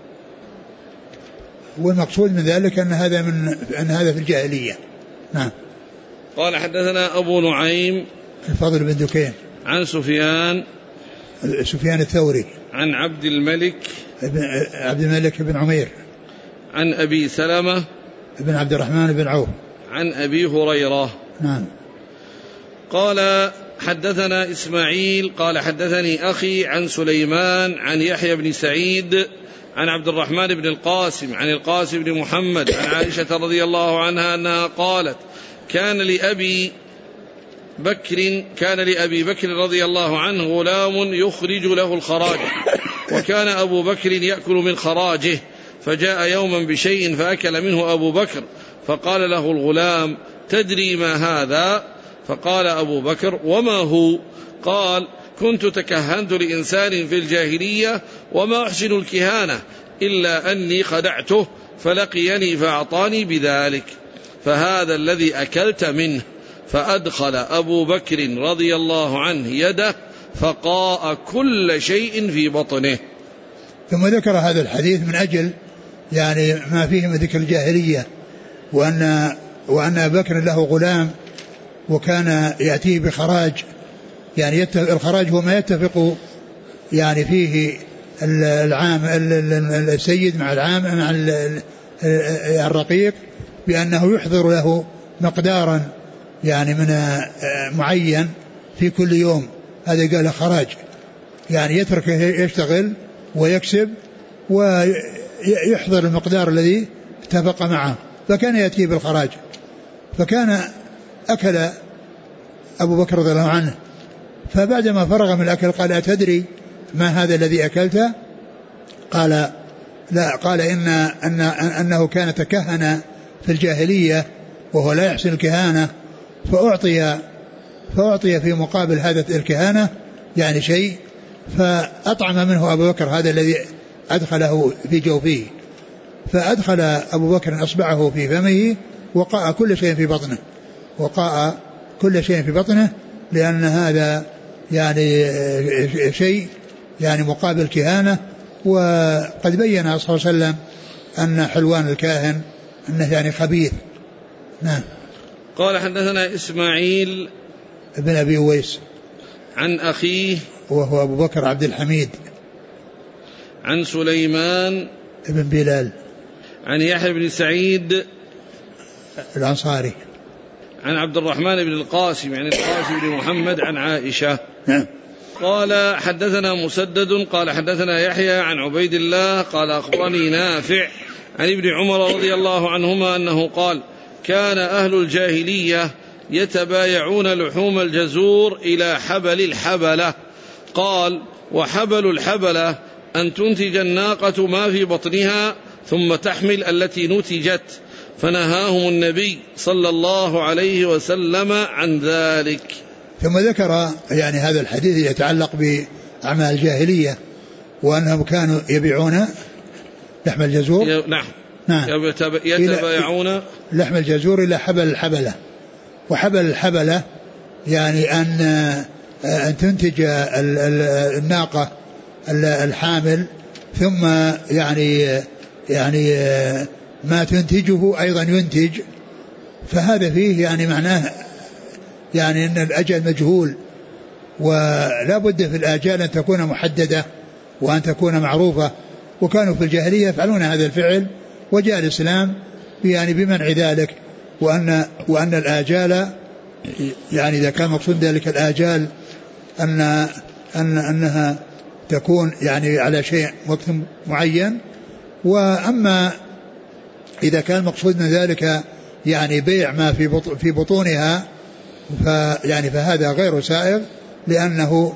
والمقصود من ذلك أن هذا في الجاهلية. نعم. قال حدثنا أبو نعيم الفضل بن دكين عن سفيان الثوري عن عبد الملك بن عمير عن أبي سلمة بن عبد الرحمن بن عوف عن أبي هريرة. نعم. قال حدثنا إسماعيل قال حدثني أخي عن سليمان عن يحيى بن سعيد عن عبد الرحمن بن القاسم عن القاسم بن محمد عن عائشة رضي الله عنها أنها قالت كان لأبي بكر رضي الله عنه غلام يخرج له الخراج، وكان أبو بكر يأكل من خراجه، فجاء يوما بشيء فأكل منه أبو بكر، فقال له الغلام تدري ما هذا؟ فقال أبو بكر وما هو؟ قال كنت تكهنت لإنسان في الجاهلية وما أحسن الكهانة إلا أني خدعته فلقيني فأعطاني بذلك، فهذا الذي أكلت منه. فأدخل أبو بكر رضي الله عنه يده فقاء كل شيء في بطنه. ثم ذكر هذا الحديث من أجل يعني ما فيه من ذكر الجاهلية، وأن أبا بكر له غلام وكان يأتيه بخراج، يعني الخراج هو ما يتفق يعني فيه العام السيد مع العام مع الرقيق، بأنه يحضر له مقدارا يعني من معين في كل يوم، هذا قال خراج، يعني يترك يشتغل ويكسب ويحضر المقدار الذي اتفق معه، فكان يأتيه بالخراج. فكان أكل أبو بكر رضي الله عنه، فبعدما فرغ من الأكل قال أتدري ما هذا الذي أكلته؟ قال لا. قال أنه كان تكهن في الجاهلية وهو لا يحسن الكهانة، فأعطي في مقابل هذا الكهانة يعني شيء، فأطعم منه أبو بكر هذا الذي أدخله في جوفه، فأدخل أبو بكر أصبعه في فمه وقاء كل شيء في بطنه، لأن هذا يعني شيء يعني مقابل كهانة. وقد بين صلى الله عليه وسلم أن حلوان الكاهن أنه يعني خبيث. نعم. قال حدثنا إسماعيل ابن أبي أويس عن أخيه وهو أبو بكر عبد الحميد عن سليمان ابن بلال عن يحيى بن سعيد الأنصاري عن عبد الرحمن بن القاسم عن القاسم بن محمد عن عائشة. نعم. قال حدثنا مسدد قال حدثنا يحيى عن عبيد الله قال أخبرني نافع عن ابن عمر رضي الله عنهما أنه قال كان أهل الجاهلية يتبايعون لحوم الجزور إلى حبل الحبلة. قال وحبل الحبلة أن تنتج الناقة ما في بطنها ثم تحمل التي نتجت، فنهاهم النبي صلى الله عليه وسلم عن ذلك. ثم ذكر يعني هذا الحديث يتعلق بأعمال الجاهلية، وأنهم كانوا يبيعون لحم الجزور. نعم. يتبايعون لحم الجزور إلى حبل الحبلة. وحبل الحبلة يعني أن تنتج الناقة الحامل، ثم يعني ما تنتجه أيضا ينتج، فهذا فيه يعني معناه يعني أن الأجل مجهول، ولا بد في الآجال أن تكون محددة وأن تكون معروفة. وكانوا في الجاهلية يفعلون هذا الفعل، وجاء الإسلام يعني بمنع ذلك، وأن الآجال يعني إذا كان مقصود ذلك الآجال أنها تكون يعني على شيء وقت معين. وأما إذا كان مقصود من ذلك يعني بيع ما في بطونها فهذا غير سائغ، لأنه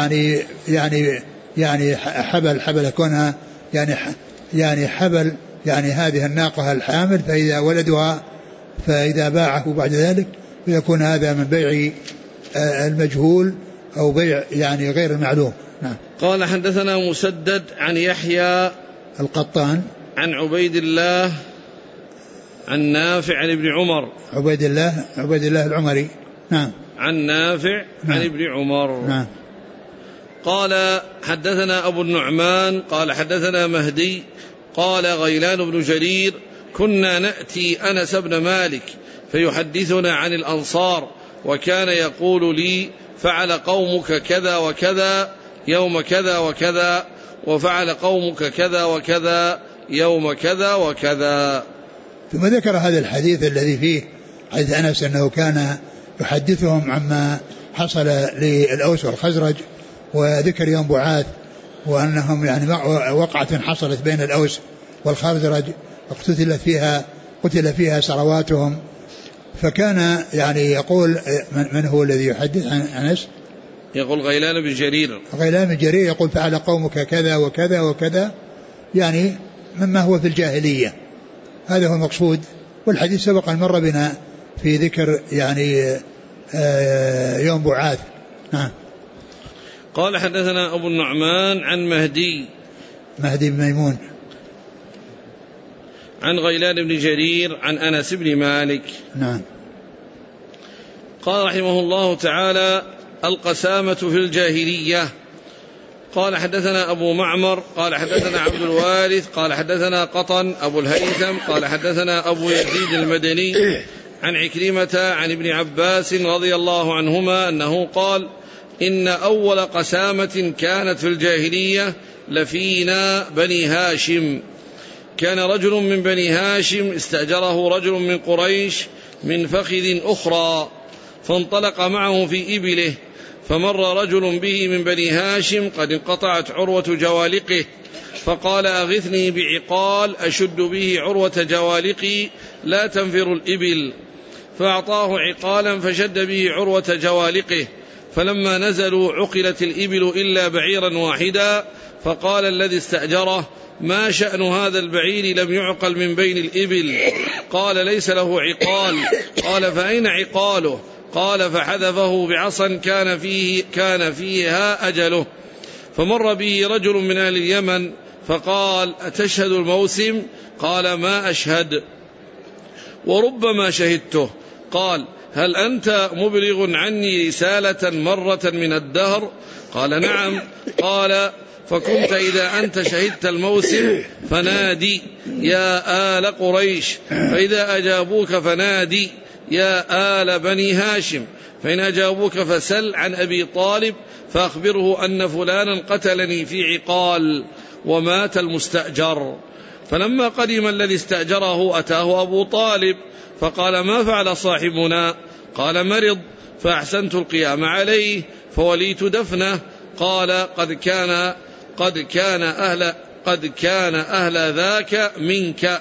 يعني حبل كونها يعني حبل يعني هذه الناقة الحامل، فإذا ولدها فإذا باعه بعد ذلك فيكون هذا من بيع المجهول أو بيع يعني غير المعلوم. نعم. قال حدثنا مسدد عن يحيى القطان عن عبيد الله عن نافع عن ابن عمر. عبيد الله العمري. نعم. عن نافع عن ابن عمر. قال حدثنا أبو النعمان قال حدثنا مهدي قال غيلان بن جرير كنا نأتي أنس بن مالك فيحدثنا عن الأنصار وكان يقول لي فعل قومك كذا وكذا يوم كذا وكذا وفعل قومك كذا وكذا يوم كذا وكذا. ثم ذكر هذا الحديث الذي فيه حديث أنس أنه كان يحدثهم عما حصل للأوس والخزرج وذكر يوم بعاث وأنهم يعني وقعة حصلت بين الأوس والخزرج قتل فيها سرواتهم. فكان يعني يقول من هو الذي يحدث عن أنس؟ يقول غيلان بن جرير. غيلان بن جرير يقول فعل قومك كذا وكذا وكذا يعني مما هو في الجاهلية. هذا هو المقصود. والحديث سبق أن مر بنا في ذكر يعني يوم بعاث. نعم. قال حدثنا أبو النعمان عن مهدي بن ميمون عن غيلان بن جرير عن أنس بن مالك. نعم. قال رحمه الله تعالى القسامة في الجاهلية. قال حدثنا أبو معمر قال حدثنا عبد الوارث قال حدثنا قطن أبو الهيثم قال حدثنا أبو يزيد المدني عن عكرمة عن ابن عباس رضي الله عنهما أنه قال إن أول قسامة كانت في الجاهلية لفينا بني هاشم. كان رجل من بني هاشم استأجره رجل من قريش من فخذ أخرى فانطلق معه في إبله فمر رجل به من بني هاشم قد انقطعت عروة جوالقه فقال أغثني بعقال أشد به عروة جوالقي لا تنفر الإبل فأعطاه عقالا فشد به عروة جوالقه فلما نزلوا عقلت الإبل إلا بعيرا واحدا فقال الذي استأجره ما شأن هذا البعير لم يعقل من بين الإبل؟ قال ليس له عقال. قال فأين عقاله؟ قال فحذفه بعصا كان فيها أجله. فمر به رجل من أهل اليمن فقال أتشهد الموسم؟ قال ما أشهد وربما شهدته. قال هل أنت مبلغ عني رسالة مرة من الدهر؟ قال نعم. قال فكنت إذا أنت شهدت الموسم فنادي يا آل قريش فإذا أجابوك فنادي يا آل بني هاشم فإن أجابوك فسل عن أبي طالب فأخبره أن فلانا قتلني في عقال ومات المستأجر. فلما قدم الذي استأجره أتاه أبو طالب فقال ما فعل صاحبنا؟ قال مرض فأحسنت القيام عليه فوليت دفنه. قال قد كان أهل ذاك منك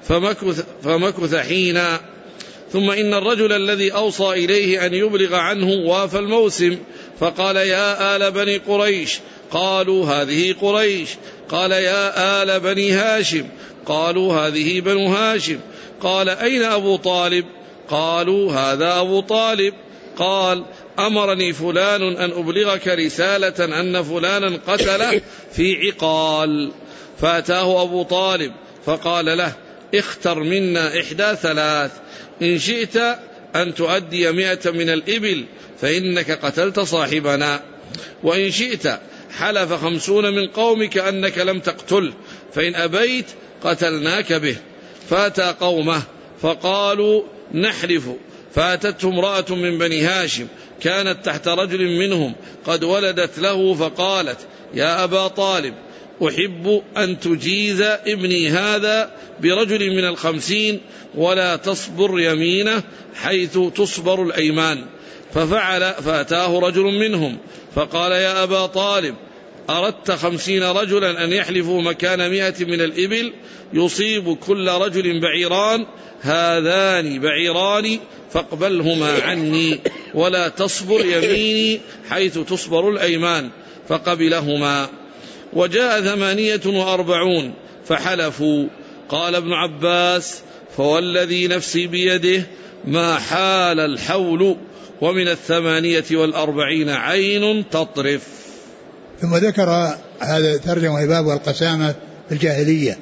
فمكث حينا. ثم إن الرجل الذي أوصى إليه أن يبلغ عنه وافى الموسم فقال يا آل بني قريش قالوا هذه قريش. قال يا آل بني هاشم قالوا هذه بنو هاشم. قال أين أبو طالب؟ قالوا هذا أبو طالب. قال أمرني فلان أن أبلغك رسالة أن فلانا قتله في عقال. فأتاه أبو طالب فقال له اختر منا إحدى ثلاث إن شئت أن تؤدي 100 من الإبل فإنك قتلت صاحبنا وإن شئت حلف 50 من قومك أنك لم تقتل فإن أبيت قتلناك به. فأتى قومه فقالوا نحلف. فأتته امرأة من بني هاشم كانت تحت رجل منهم قد ولدت له فقالت يا أبا طالب أحب أن تجيز ابني هذا برجل من 50 ولا تصبر يمينه حيث تصبر الأيمان. ففعل. فأتاه رجل منهم فقال يا أبا طالب أردت 50 رجلا أن يحلفوا مكان 100 من الإبل يصيب كل رجل بعيران هذان بعيران فاقبلهما عني ولا تصبر يميني حيث تصبر الأيمان. فقبلهما. وجاء 48 فحلفوا. قال ابن عباس فوالذي نفسي بيده ما حال الحول ومن 48 عين تطرف. ثم ذكر هذا ترجمة باب القسامة في الجاهلية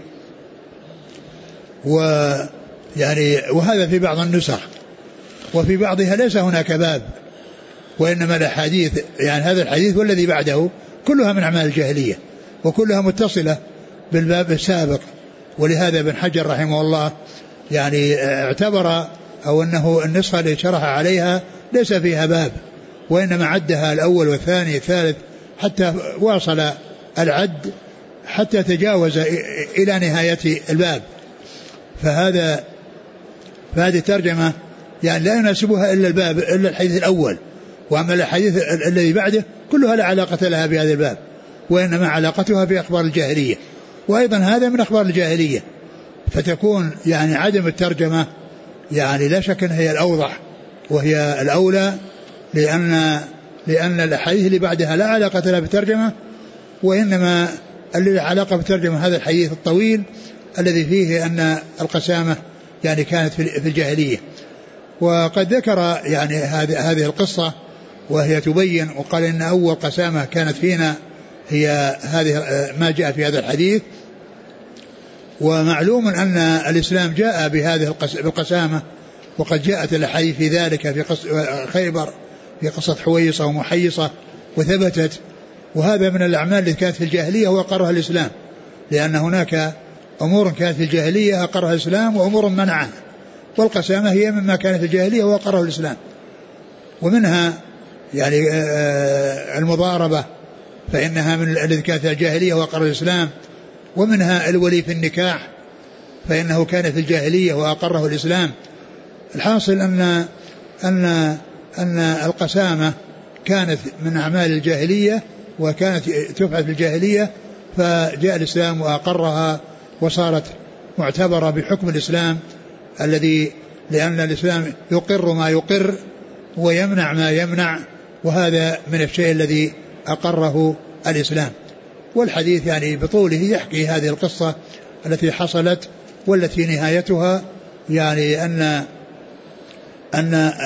وهذا في بعض النسخ وفي بعضها ليس هناك باب وإنما الأحاديث يعني هذا الحديث والذي بعده كلها من أعمال الجاهلية وكلها متصلة بالباب السابق. ولهذا ابن حجر رحمه الله يعني اعتبر أو أنه النسخة اللي شرح عليها ليس فيها باب، وإنما عدها الأول والثاني الثالث حتى واصل العد حتى تجاوز إلى نهاية الباب. فهذه الترجمة يعني لا يناسبها إلا الباب إلا الحديث الأول، وأما الحديث الذي بعده كلها لا علاقة لها بهذا الباب، وإنما علاقتها بأخبار الجاهلية، وأيضا هذا من أخبار الجاهلية، فتكون يعني عدم الترجمة يعني لا شك أن هي الأوضح وهي الأولى، لأن الحديث اللي بعدها لا علاقة لها بالترجمة، وإنما الذي علاقة بالترجمة هذا الحديث الطويل الذي فيه أن القسامة يعني كانت في الجاهلية. وقد ذكر يعني هذه القصة وهي تبين، وقال إن أول قسامة كانت فينا هي هذه ما جاء في هذا الحديث. ومعلوم أن الإسلام جاء بهذه القسامة، وقد جاءت الأحاديث في ذلك في قصة خيبر في قصة حويصة ومحيصة وثبتت، وهذا من الأعمال التي كانت في الجاهلية وأقرها الإسلام، لأن هناك أمور كانت في الجاهلية أقرها الإسلام وأمور منعها، والقسامة هي مما كان في الجاهلية وأقره الإسلام. ومنها يعني المضاربة فإنها من التي كانت في الجاهلية وأقره الإسلام، ومنها الولي في النكاح فإنه كان في الجاهلية وأقره الإسلام. الحاصل أن القسامة كانت من أعمال الجاهلية وكانت تفعل في الجاهلية، فجاء الإسلام وأقرها وصارت معتبرة بحكم الإسلام الذي، لأن الإسلام يقر ما يقر ويمنع ما يمنع، وهذا من الشيء الذي أقره الإسلام. والحديث يعني بطوله يحكي هذه القصة التي حصلت، والتي نهايتها يعني أن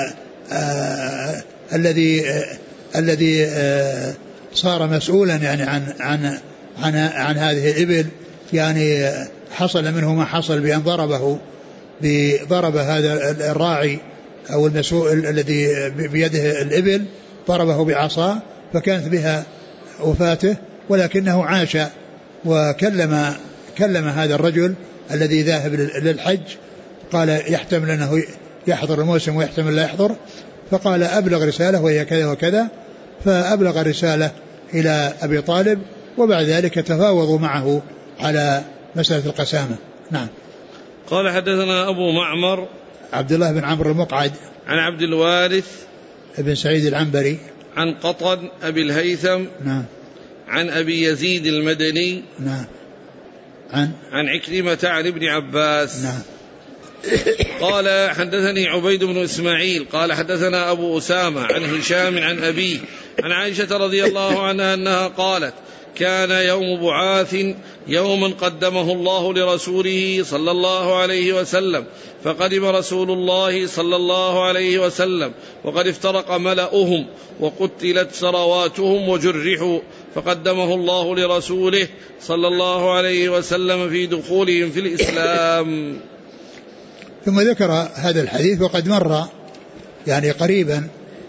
الذي صار مسؤولا يعني عن هذه الإبل يعني حصل منه ما حصل بأن ضرب هذا الراعي أو المسؤول الذي بيده الإبل، ضربه بعصا فكانت بها وفاته، ولكنه عاش وكلم هذا الرجل الذي ذاهب للحج، قال يحتمل أنه يحضر الموسم ويحتمل لا يحضر، فقال أبلغ رسالة وهي كذا وكذا، فأبلغ الرسالة إلى أبي طالب، وبعد ذلك تفاوضوا معه على مسألة القسامة. نعم. قال حدثنا أبو معمر عبد الله بن عمرو المقعد عن عبد الوارث ابن سعيد العنبري عن قطن أبي الهيثم نعم عن أبي يزيد المدني نعم عن عكرمة عن ابن عباس نعم. قال حدثني عبيد بن إسماعيل قال حدثنا أبو أسامة عن هشام عن أبيه عن عائشة رضي الله عنها أنها قالت كان يوم بعاث يوما قدمه الله لرسوله صلى الله عليه وسلم، فقدم رسول الله صلى الله عليه وسلم وقد افترق ملأهم وقتلت ثرواتهم وجرحوا، فقدمه الله لرسوله صلى الله عليه وسلم في دخولهم في الإسلام. ثم ذكر هذا الحديث وقد مر يعني قريبا،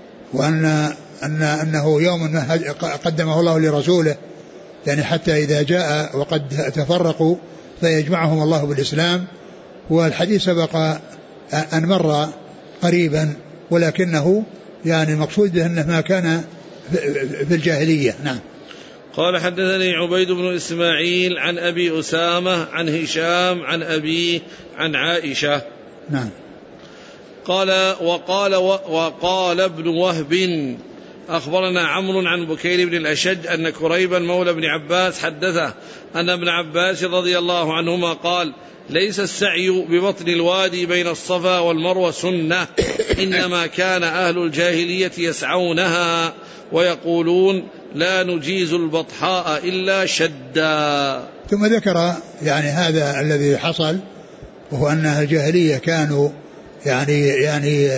أنه يوم قدمه الله لرسوله يعني حتى إذا جاء وقد تفرقوا فيجمعهم الله بالإسلام. والحديث سبق أن مر قريبا، ولكنه يعني المقصود به أنه ما كان في الجاهلية. نعم. قال حدثني عبيد بن إسماعيل عن أبي أسامة عن هشام عن أبيه عن عائشة. نعم. قال وقال ابن وهب أخبرنا عمرو عن بكير بن الأشج أن كريبا مولى بن عباس حدثه أن ابن عباس رضي الله عنهما قال ليس السعي ببطن الوادي بين الصفا والمروة سنة، إنما كان أهل الجاهلية يسعونها ويقولون لا نجيز البطحاء إلا شدا. ثم ذكر يعني هذا الذي حصل، وهو أن أهل الجاهلية كانوا يعني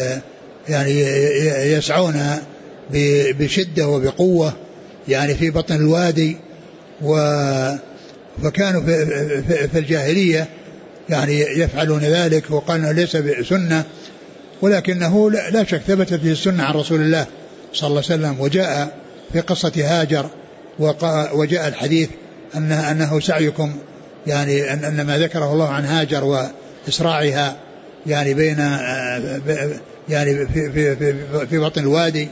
يسعون بشدة وبقوة يعني في بطن الوادي، فكانوا في الجاهلية يعني يفعلون ذلك، وقالوا ليس بسنة، ولكنه لا شك ثبت فيه السنة عن رسول الله صلى الله عليه وسلم. وجاء في قصة هاجر وجاء الحديث أنه سعيكم، يعني أن ما ذكره الله عن هاجر وإسراعها يعني بين يعني في بطن الوادي،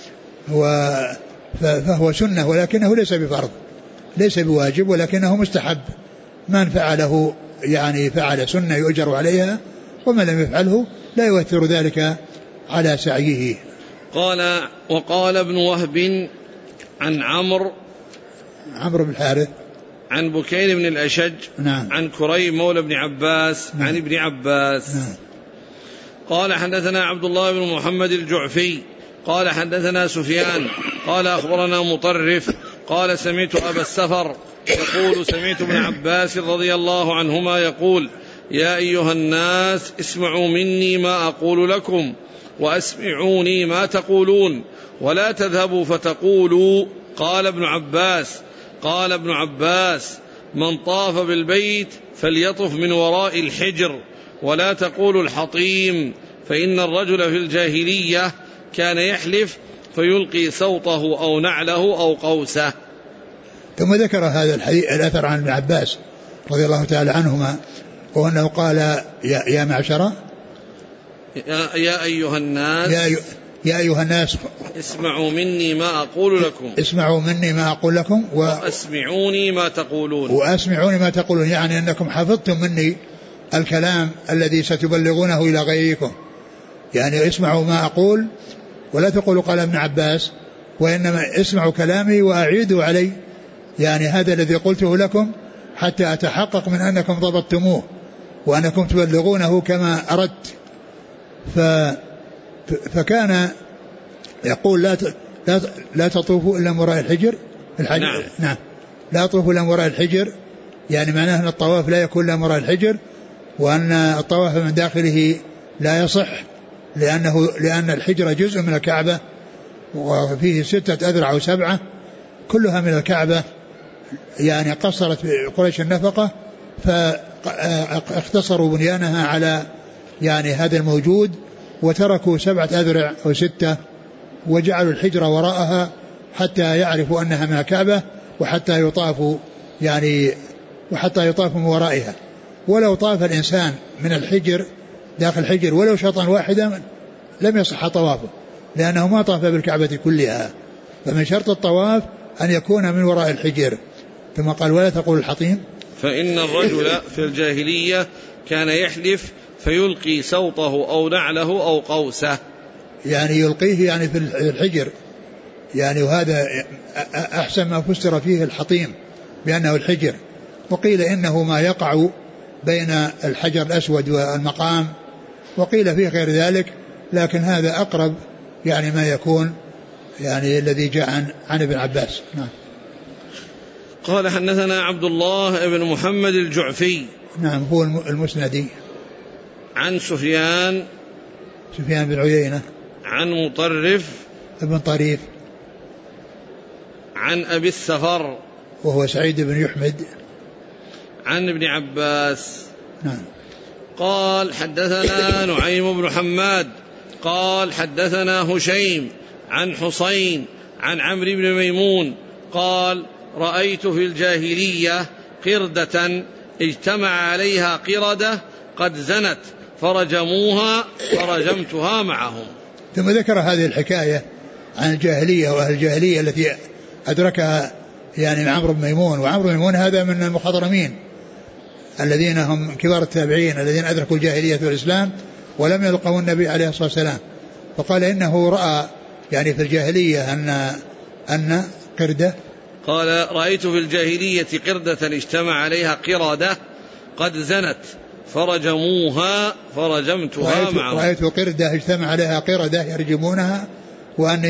فهو سنة ولكنه ليس بفرض، ليس بواجب، ولكنه مستحب. من فعله يعني فعل سنة يؤجر عليها، ومن لم يفعله لا يؤثر ذلك على سعيه. قال وقال ابن وهب عن عمرو بن الحارث عن بكير بن الأشج نعم. عن كريم مولى بن عباس نعم. عن ابن عباس نعم. قال حدثنا عبد الله بن محمد الجعفي قال حدثنا سفيان قال أخبرنا مطرف قال سمعت أبا السفر يقول سمعت ابن عباس رضي الله عنهما يقول يا أيها الناس اسمعوا مني ما أقول لكم وأسمعوني ما تقولون ولا تذهبوا فتقولوا قال ابن عباس من طاف بالبيت فليطف من وراء الحجر ولا تقولوا الحطيم فإن الرجل في الجاهلية كان يحلف فيلقي سوطه أو نعله أو قوسه. ثم ذكر هذا الأثر عن ابن عباس رضي الله تعالى عنهما، وأنه قال يا معشر يا أيها الناس اسمعوا مني ما أقول لكم وأسمعوني ما تقولون يعني أنكم حفظتم مني الكلام الذي ستبلغونه إلى غيركم، يعني اسمعوا ما أقول ولا تقولوا قال ابن عباس، وإنما اسمعوا كلامي وأعيدوا علي يعني هذا الذي قلته لكم حتى أتحقق من أنكم ضبطتموه وأنكم تبلغونه كما أردت. فكان يقول لا تطوفوا إلا وراء الحجر. نعم. لا تطوفوا إلا وراء الحجر، يعني معناه أن الطواف لا يكون إلا وراء الحجر، وأن الطواف من داخله لا يصح لأن الحجر جزء من الكعبة وفيه 6 أذرع أو 7 كلها من الكعبة، يعني قصرت قريش النفقة فاختصروا بنيانها على يعني هذا الموجود، وتركوا 7 أذرع أو 6 وجعلوا الحجر وراءها حتى يعرفوا أنها من الكعبة وحتى يطافوا من ورائها. ولو طاف الإنسان من الحجر داخل الحجر ولو شطا واحدا لم يصح طوافه، لأنه ما طاف بالكعبة كلها، فمن شرط الطواف أن يكون من وراء الحجر. ثم قال ولا تقول الحطيم فإن الرجل في الجاهلية كان يحلف فيلقي سوطه أو نعله أو قوسه، يعني يلقيه يعني في الحجر، يعني وهذا أحسن ما فسر فيه الحطيم بأنه الحجر. وقيل إنه ما يقع بين الحجر الأسود والمقام، وقيل فيه غير ذلك، لكن هذا أقرب يعني ما يكون يعني الذي جاء عن ابن عباس. نعم. قال حدثنا عبد الله بن محمد الجعفي نعم هو المسندي عن سفيان بن عيينة عن مطرف ابن طريف عن أبي السفر وهو سعيد بن يحمد عن ابن عباس. نعم. قال حدثنا نعيم بن حماد قال حدثنا هشيم عن حسين عن عمرو بن ميمون قال رأيت في الجاهلية قردة اجتمع عليها قردة قد زنت فرجموها فرجمتها معهم. ثم ذكر هذه الحكاية عن الجاهلية وأهل الجاهلية التي أدركها يعني عمرو بن ميمون، وعمرو بن ميمون هذا من المخضرمين الذين هم كبار التابعين الذين أدركوا الجاهلية والإسلام ولم يلقوا النبي عليه الصلاة والسلام. فقال إنه رأى يعني في الجاهلية أن قردة، قال رأيت في الجاهلية قردة اجتمع عليها قردة قد زنت فرجموها فرجمتها معهم. رأيت قردة اجتمع عليها قردة يرجمونها وأني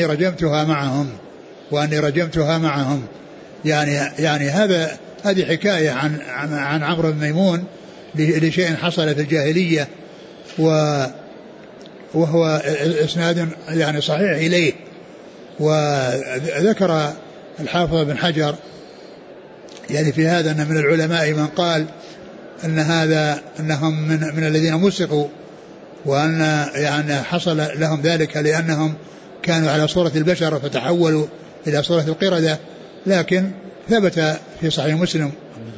رجمتها معهم يعني هذه حكاية عن عمرو بن ميمون لشيء حصل في الجاهلية، وهو إسناد يعني صحيح إليه. وذكر الحافظ بن حجر يعني في هذا أن من العلماء من قال أنهم من الذين مسقوا، وأن يعني حصل لهم ذلك لأنهم كانوا على صورة البشر فتحولوا إلى صورة القردة، لكن ثبت في صحيح مسلم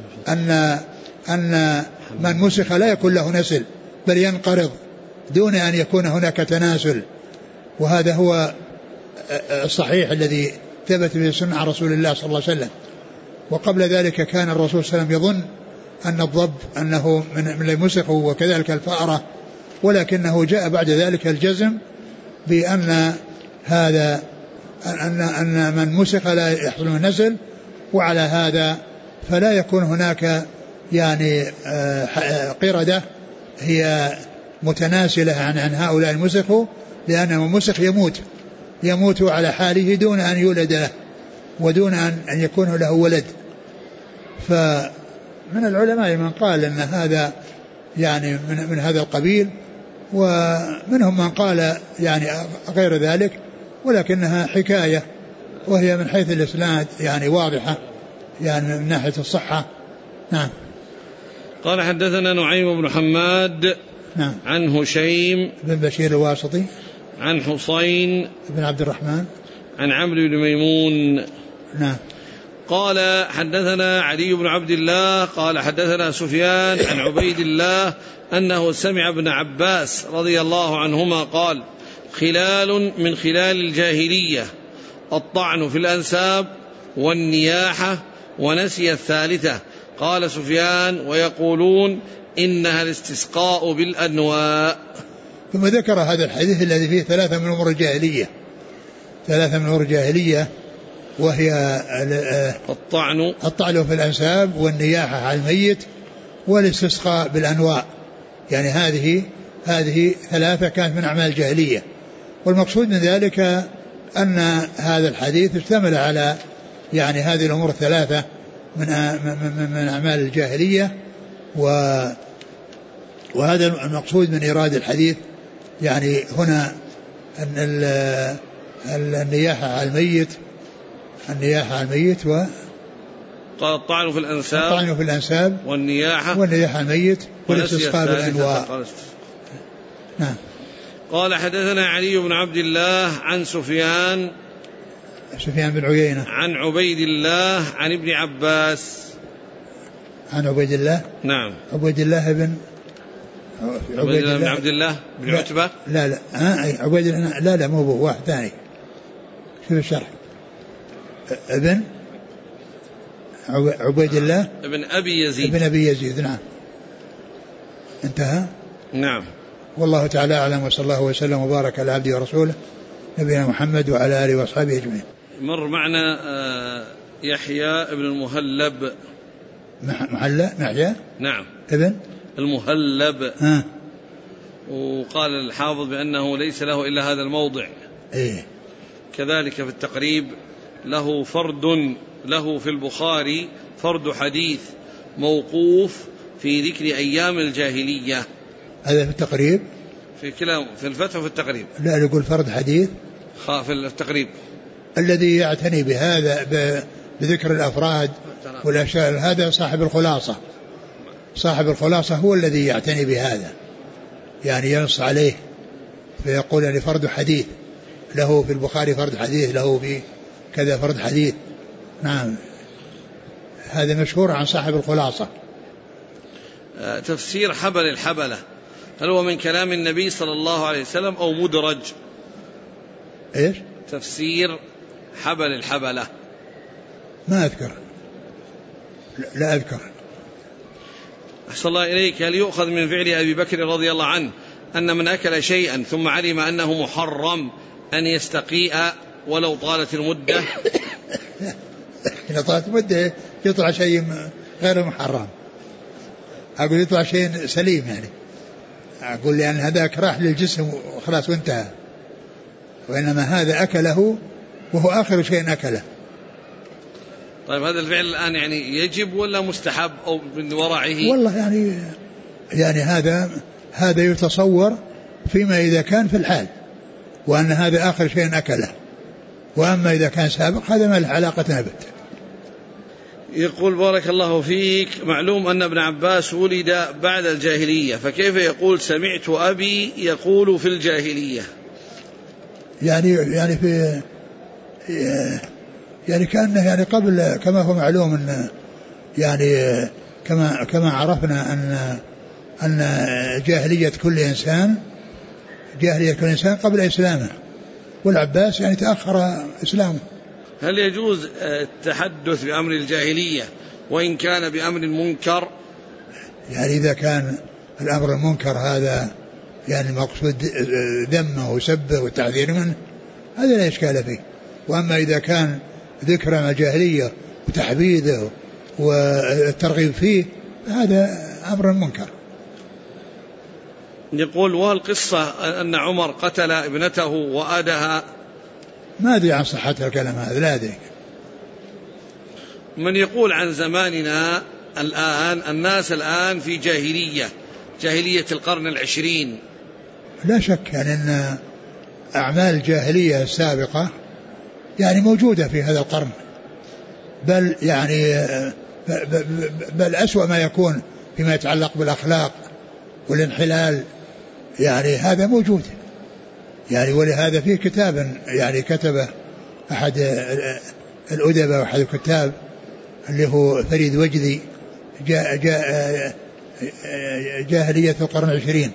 أن من مسخ لا يكون له نسل بل ينقرض دون أن يكون هناك تناسل، وهذا هو الصحيح الذي ثبت في سنة عن رسول الله صلى الله عليه وسلم. وقبل ذلك كان الرسول صلى الله عليه وسلم يظن أن الضب أنه من المسخ وكذلك الفأرة، ولكنه جاء بعد ذلك الجزم بأن هذا أن من مسخ لا يحصل من نسل، وعلى هذا فلا يكون هناك يعني قردة هي متناسلة عن هؤلاء المسخوا، لأن المسخ يموت على حاله دون أن يولد له ودون أن يكون له ولد. فمن العلماء من قال أن هذا يعني من هذا القبيل، ومنهم من قال يعني غير ذلك، ولكنها حكاية وهي من حيث الإسناد يعني واضحة يعني من ناحية الصحة. نعم. قال حدثنا نعيم بن حماد نعم. عن هشيم بن بشير الواسطي عن حسين بن عبد الرحمن عن عمرو بن ميمون. نعم. قال حدثنا علي بن عبد الله قال حدثنا سفيان عن عبيد الله أنه سمع ابن عباس رضي الله عنهما قال: خلال من خلال الجاهلية الطعن في الأنساب والنياحة، ونسي الثالثة. قال سفيان: ويقولون إنها الاستسقاء بالأنواء. ثم ذكر هذا الحديث الذي فيه ثلاثة من أمور الجاهلية، وهي الطعن في الأنساب والنياحة على الميت والاستسقاء بالأنواء. يعني هذه ثلاثة كانت من أعمال الجاهلية، والمقصود من ذلك أن هذا الحديث اشتمل على يعني هذه الأمور الثلاثة من أعمال الجاهلية، وهذا المقصود من إيراد الحديث. يعني هنا أن النياحة على الميت قال الطعن في الأنساب والنياحة على الميت والاستسقاء بالأنواء. نعم. قال حدثنا علي بن عبد الله عن سفيان بن عيينة عن عبيد الله عن ابن عباس عن عبيد الله. نعم. عبيد الله بن عبد الله بن عتبة. لا عبيد الله لا مو هو واحد ثاني. شوف الشرح. ابن عبيد الله ابن أبي يزيد. نعم. انتهى. نعم. والله تعالى أعلم، وصلى الله وسلم وبارك على عبده ورسوله نبينا محمد وعلى آله وأصحابه أجمعين. مر معنا يحيى ابن المهلب. يحيى. نعم. ابن المهلب. وقال الحافظ بأنه ليس له إلا هذا الموضع. كذلك في التقريب له في البخاري فرد حديث موقوف في ذكر أيام الجاهلية. هذا في التقريب، في الفتح وفي التقريب. لا يقول فرد حديث في التقريب. الذي يعتني بهذا بذكر الأفراد والأشياء، هذا صاحب الخلاصة هو الذي يعتني بهذا، يعني ينص عليه فيقول يعني فرد حديث، له في البخاري فرد حديث، له في كذا فرد حديث. نعم. هذا مشهور عن صاحب الخلاصة. تفسير حبل الحبلة، هل هو من كلام النبي صلى الله عليه وسلم أو مدرج؟ إيش تفسير حبل الحبلة؟ ما أذكر، لا أذكر. أحسن الله إليك. هل يؤخذ من فعل أبي بكر رضي الله عنه أن من أكل شيئا ثم علم أنه محرم أن يستقيء ولو طالت المدة؟ إذا طالت المدة يطلع شيء غير محرم، أقول يطلع شيء سليم، يعني أقول لأن هذاك راح للجسم وخلاص وانتهى، وإنما هذا أكله وهو آخر شيء أكله. طيب هذا الفعل الآن يعني يجب ولا مستحب أو من ورعه؟ والله يعني هذا يتصور فيما إذا كان في الحال، وأن هذا آخر شيء أكله، وأما إذا كان سابق هذا ما له علاقة أبدا. يقول بارك الله فيك: معلوم أن ابن عباس ولد بعد الجاهلية، فكيف يقول سمعت أبي يقول في الجاهلية؟ يعني في يعني كأنه يعني قبل، كما هو معلوم أن يعني كما عرفنا أن جاهلية كل إنسان قبل إسلامه، والعباس يعني تأخر إسلامه. هل يجوز التحدث بأمر الجاهلية وإن كان بأمر منكر؟ يعني إذا كان الأمر المنكر هذا يعني مقصود ذمه وسبه والتحذير منه، هذا لا إشكال فيه. وأما إذا كان ذكر عن الجاهلية وتحبيذه والترغيب فيه، هذا أمر منكر. يقول: وهل قصة أن عمر قتل ابنته وآدها؟ ما أدري عن صحة الكلام هذا، لا أدري. من يقول عن زماننا الآن، الناس الآن في جاهلية القرن العشرين. لا شك يعني أن أعمال الجاهلية السابقة يعني موجودة في هذا القرن، بل يعني بل أسوأ ما يكون فيما يتعلق بالأخلاق والانحلال، يعني هذا موجود. يعني ولهذا في كتاب يعني كتبه أحد الأدباء وأحد الكتاب اللي هو فريد وجدي، جاهلية القرن العشرين،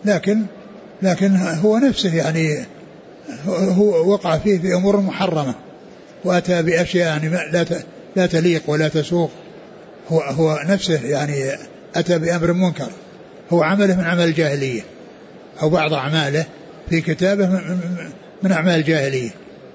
لكن هو نفسه يعني هو وقع فيه في أمور محرمة وأتى بأشياء يعني لا تليق ولا تسوق. هو نفسه يعني أتى بأمر منكر، هو عمله من عمل الجاهلية أو بعض أعماله في كتابه من أعمال الجاهلية.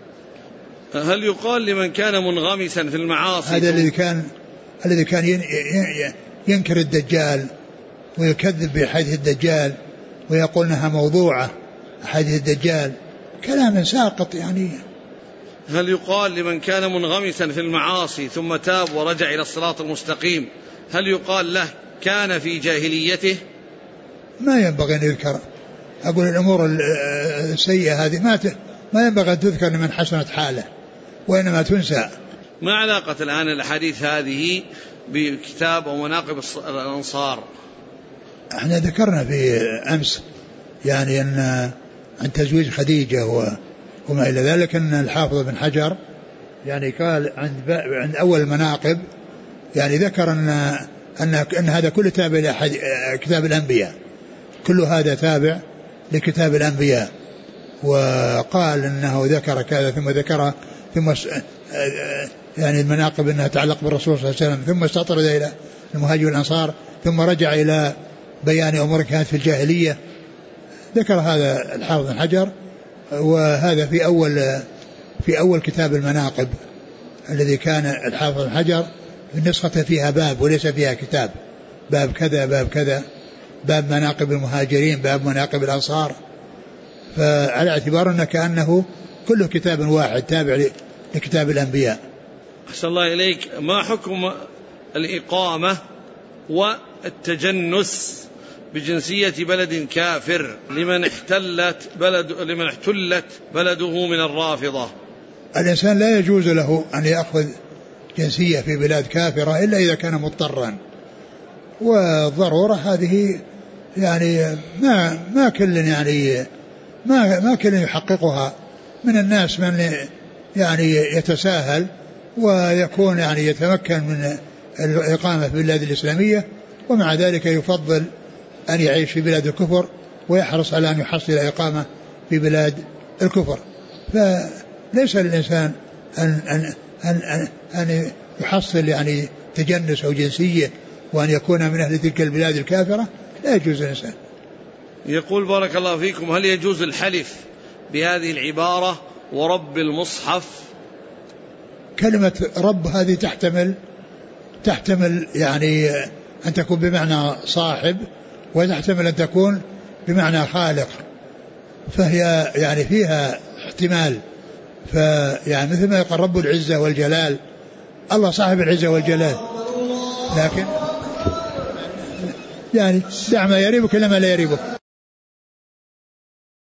هل يقال لمن كان منغمسا في المعاصي؟ هذا الذي كان ينكر الدجال ويكذب بحديث الدجال ويقول انها موضوعة حديث الدجال، كلام ساقط يعني. هل يقال لمن كان منغمسا في المعاصي ثم تاب ورجع إلى الصراط المستقيم، هل يقال له كان في جاهليته؟ ما ينبغي أن يذكر. أقول الأمور السيئة هذه ما ينبغي أن تذكر لمن حسنت حاله، وإنما تنسى. ما علاقة الآن الأحاديث هذه بكتاب ومناقب الأنصار؟ احنا ذكرنا في أمس يعني أن عن تزويج خديجة وما إلى ذلك، أن الحافظ بن حجر يعني قال عند أول المناقب يعني ذكر أن هذا كله تابع لكتاب الأنبياء، كل هذا تابع لكتاب الأنبياء. وقال أنه ذكر كذا ثم ذكر ثم يعني المناقب أنها تتعلق بالرسول صلى الله عليه وسلم، ثم استطرد إلى المهاجر والأنصار، ثم رجع إلى بيان أمور كانت في الجاهلية. ذكر هذا الحافظ بن حجر، وهذا في أول كتاب المناقب الذي كان الحافظ بن حجر النسخة فيها باب وليس فيها كتاب، باب كذا باب كذا، باب مناقب المهاجرين، باب مناقب الأنصار، فعلى اعتبار أنه كأنه كله كتاب واحد تابع لكتاب الأنبياء. أحسن الله إليك. ما حكم الإقامة والتجنس بجنسية بلد كافر لمن احتلت بلده من الرافضة؟ الإنسان لا يجوز له أن يأخذ جنسية في بلاد كافرة إلا إذا كان مضطرا، والضرورة هذه يعني ما كل يعني ما كل يحققها. من الناس من يعني يتساهل ويكون يعني يتمكن من الإقامة في البلاد الإسلامية، ومع ذلك يفضل أن يعيش في بلاد الكفر ويحرص على أن يحصل إقامة في بلاد الكفر. فليس للإنسان أن يحصل يعني تجنس أو جنسية وأن يكون من أهل تلك البلاد الكافرة، لا يجوز الإنسان. يقول: بارك الله فيكم، هل يجوز الحلف بهذه العبارة ورب المصحف؟ كلمة رب هذه تحتمل يعني أن تكون بمعنى صاحب، وتحتمل أن تكون بمعنى خالق، فهي يعني فيها احتمال. فيعني مثل ما يقول رب العزة والجلال، الله صاحب العزة والجلال، لكن يعني دع ما يريبك لما لا يريبك.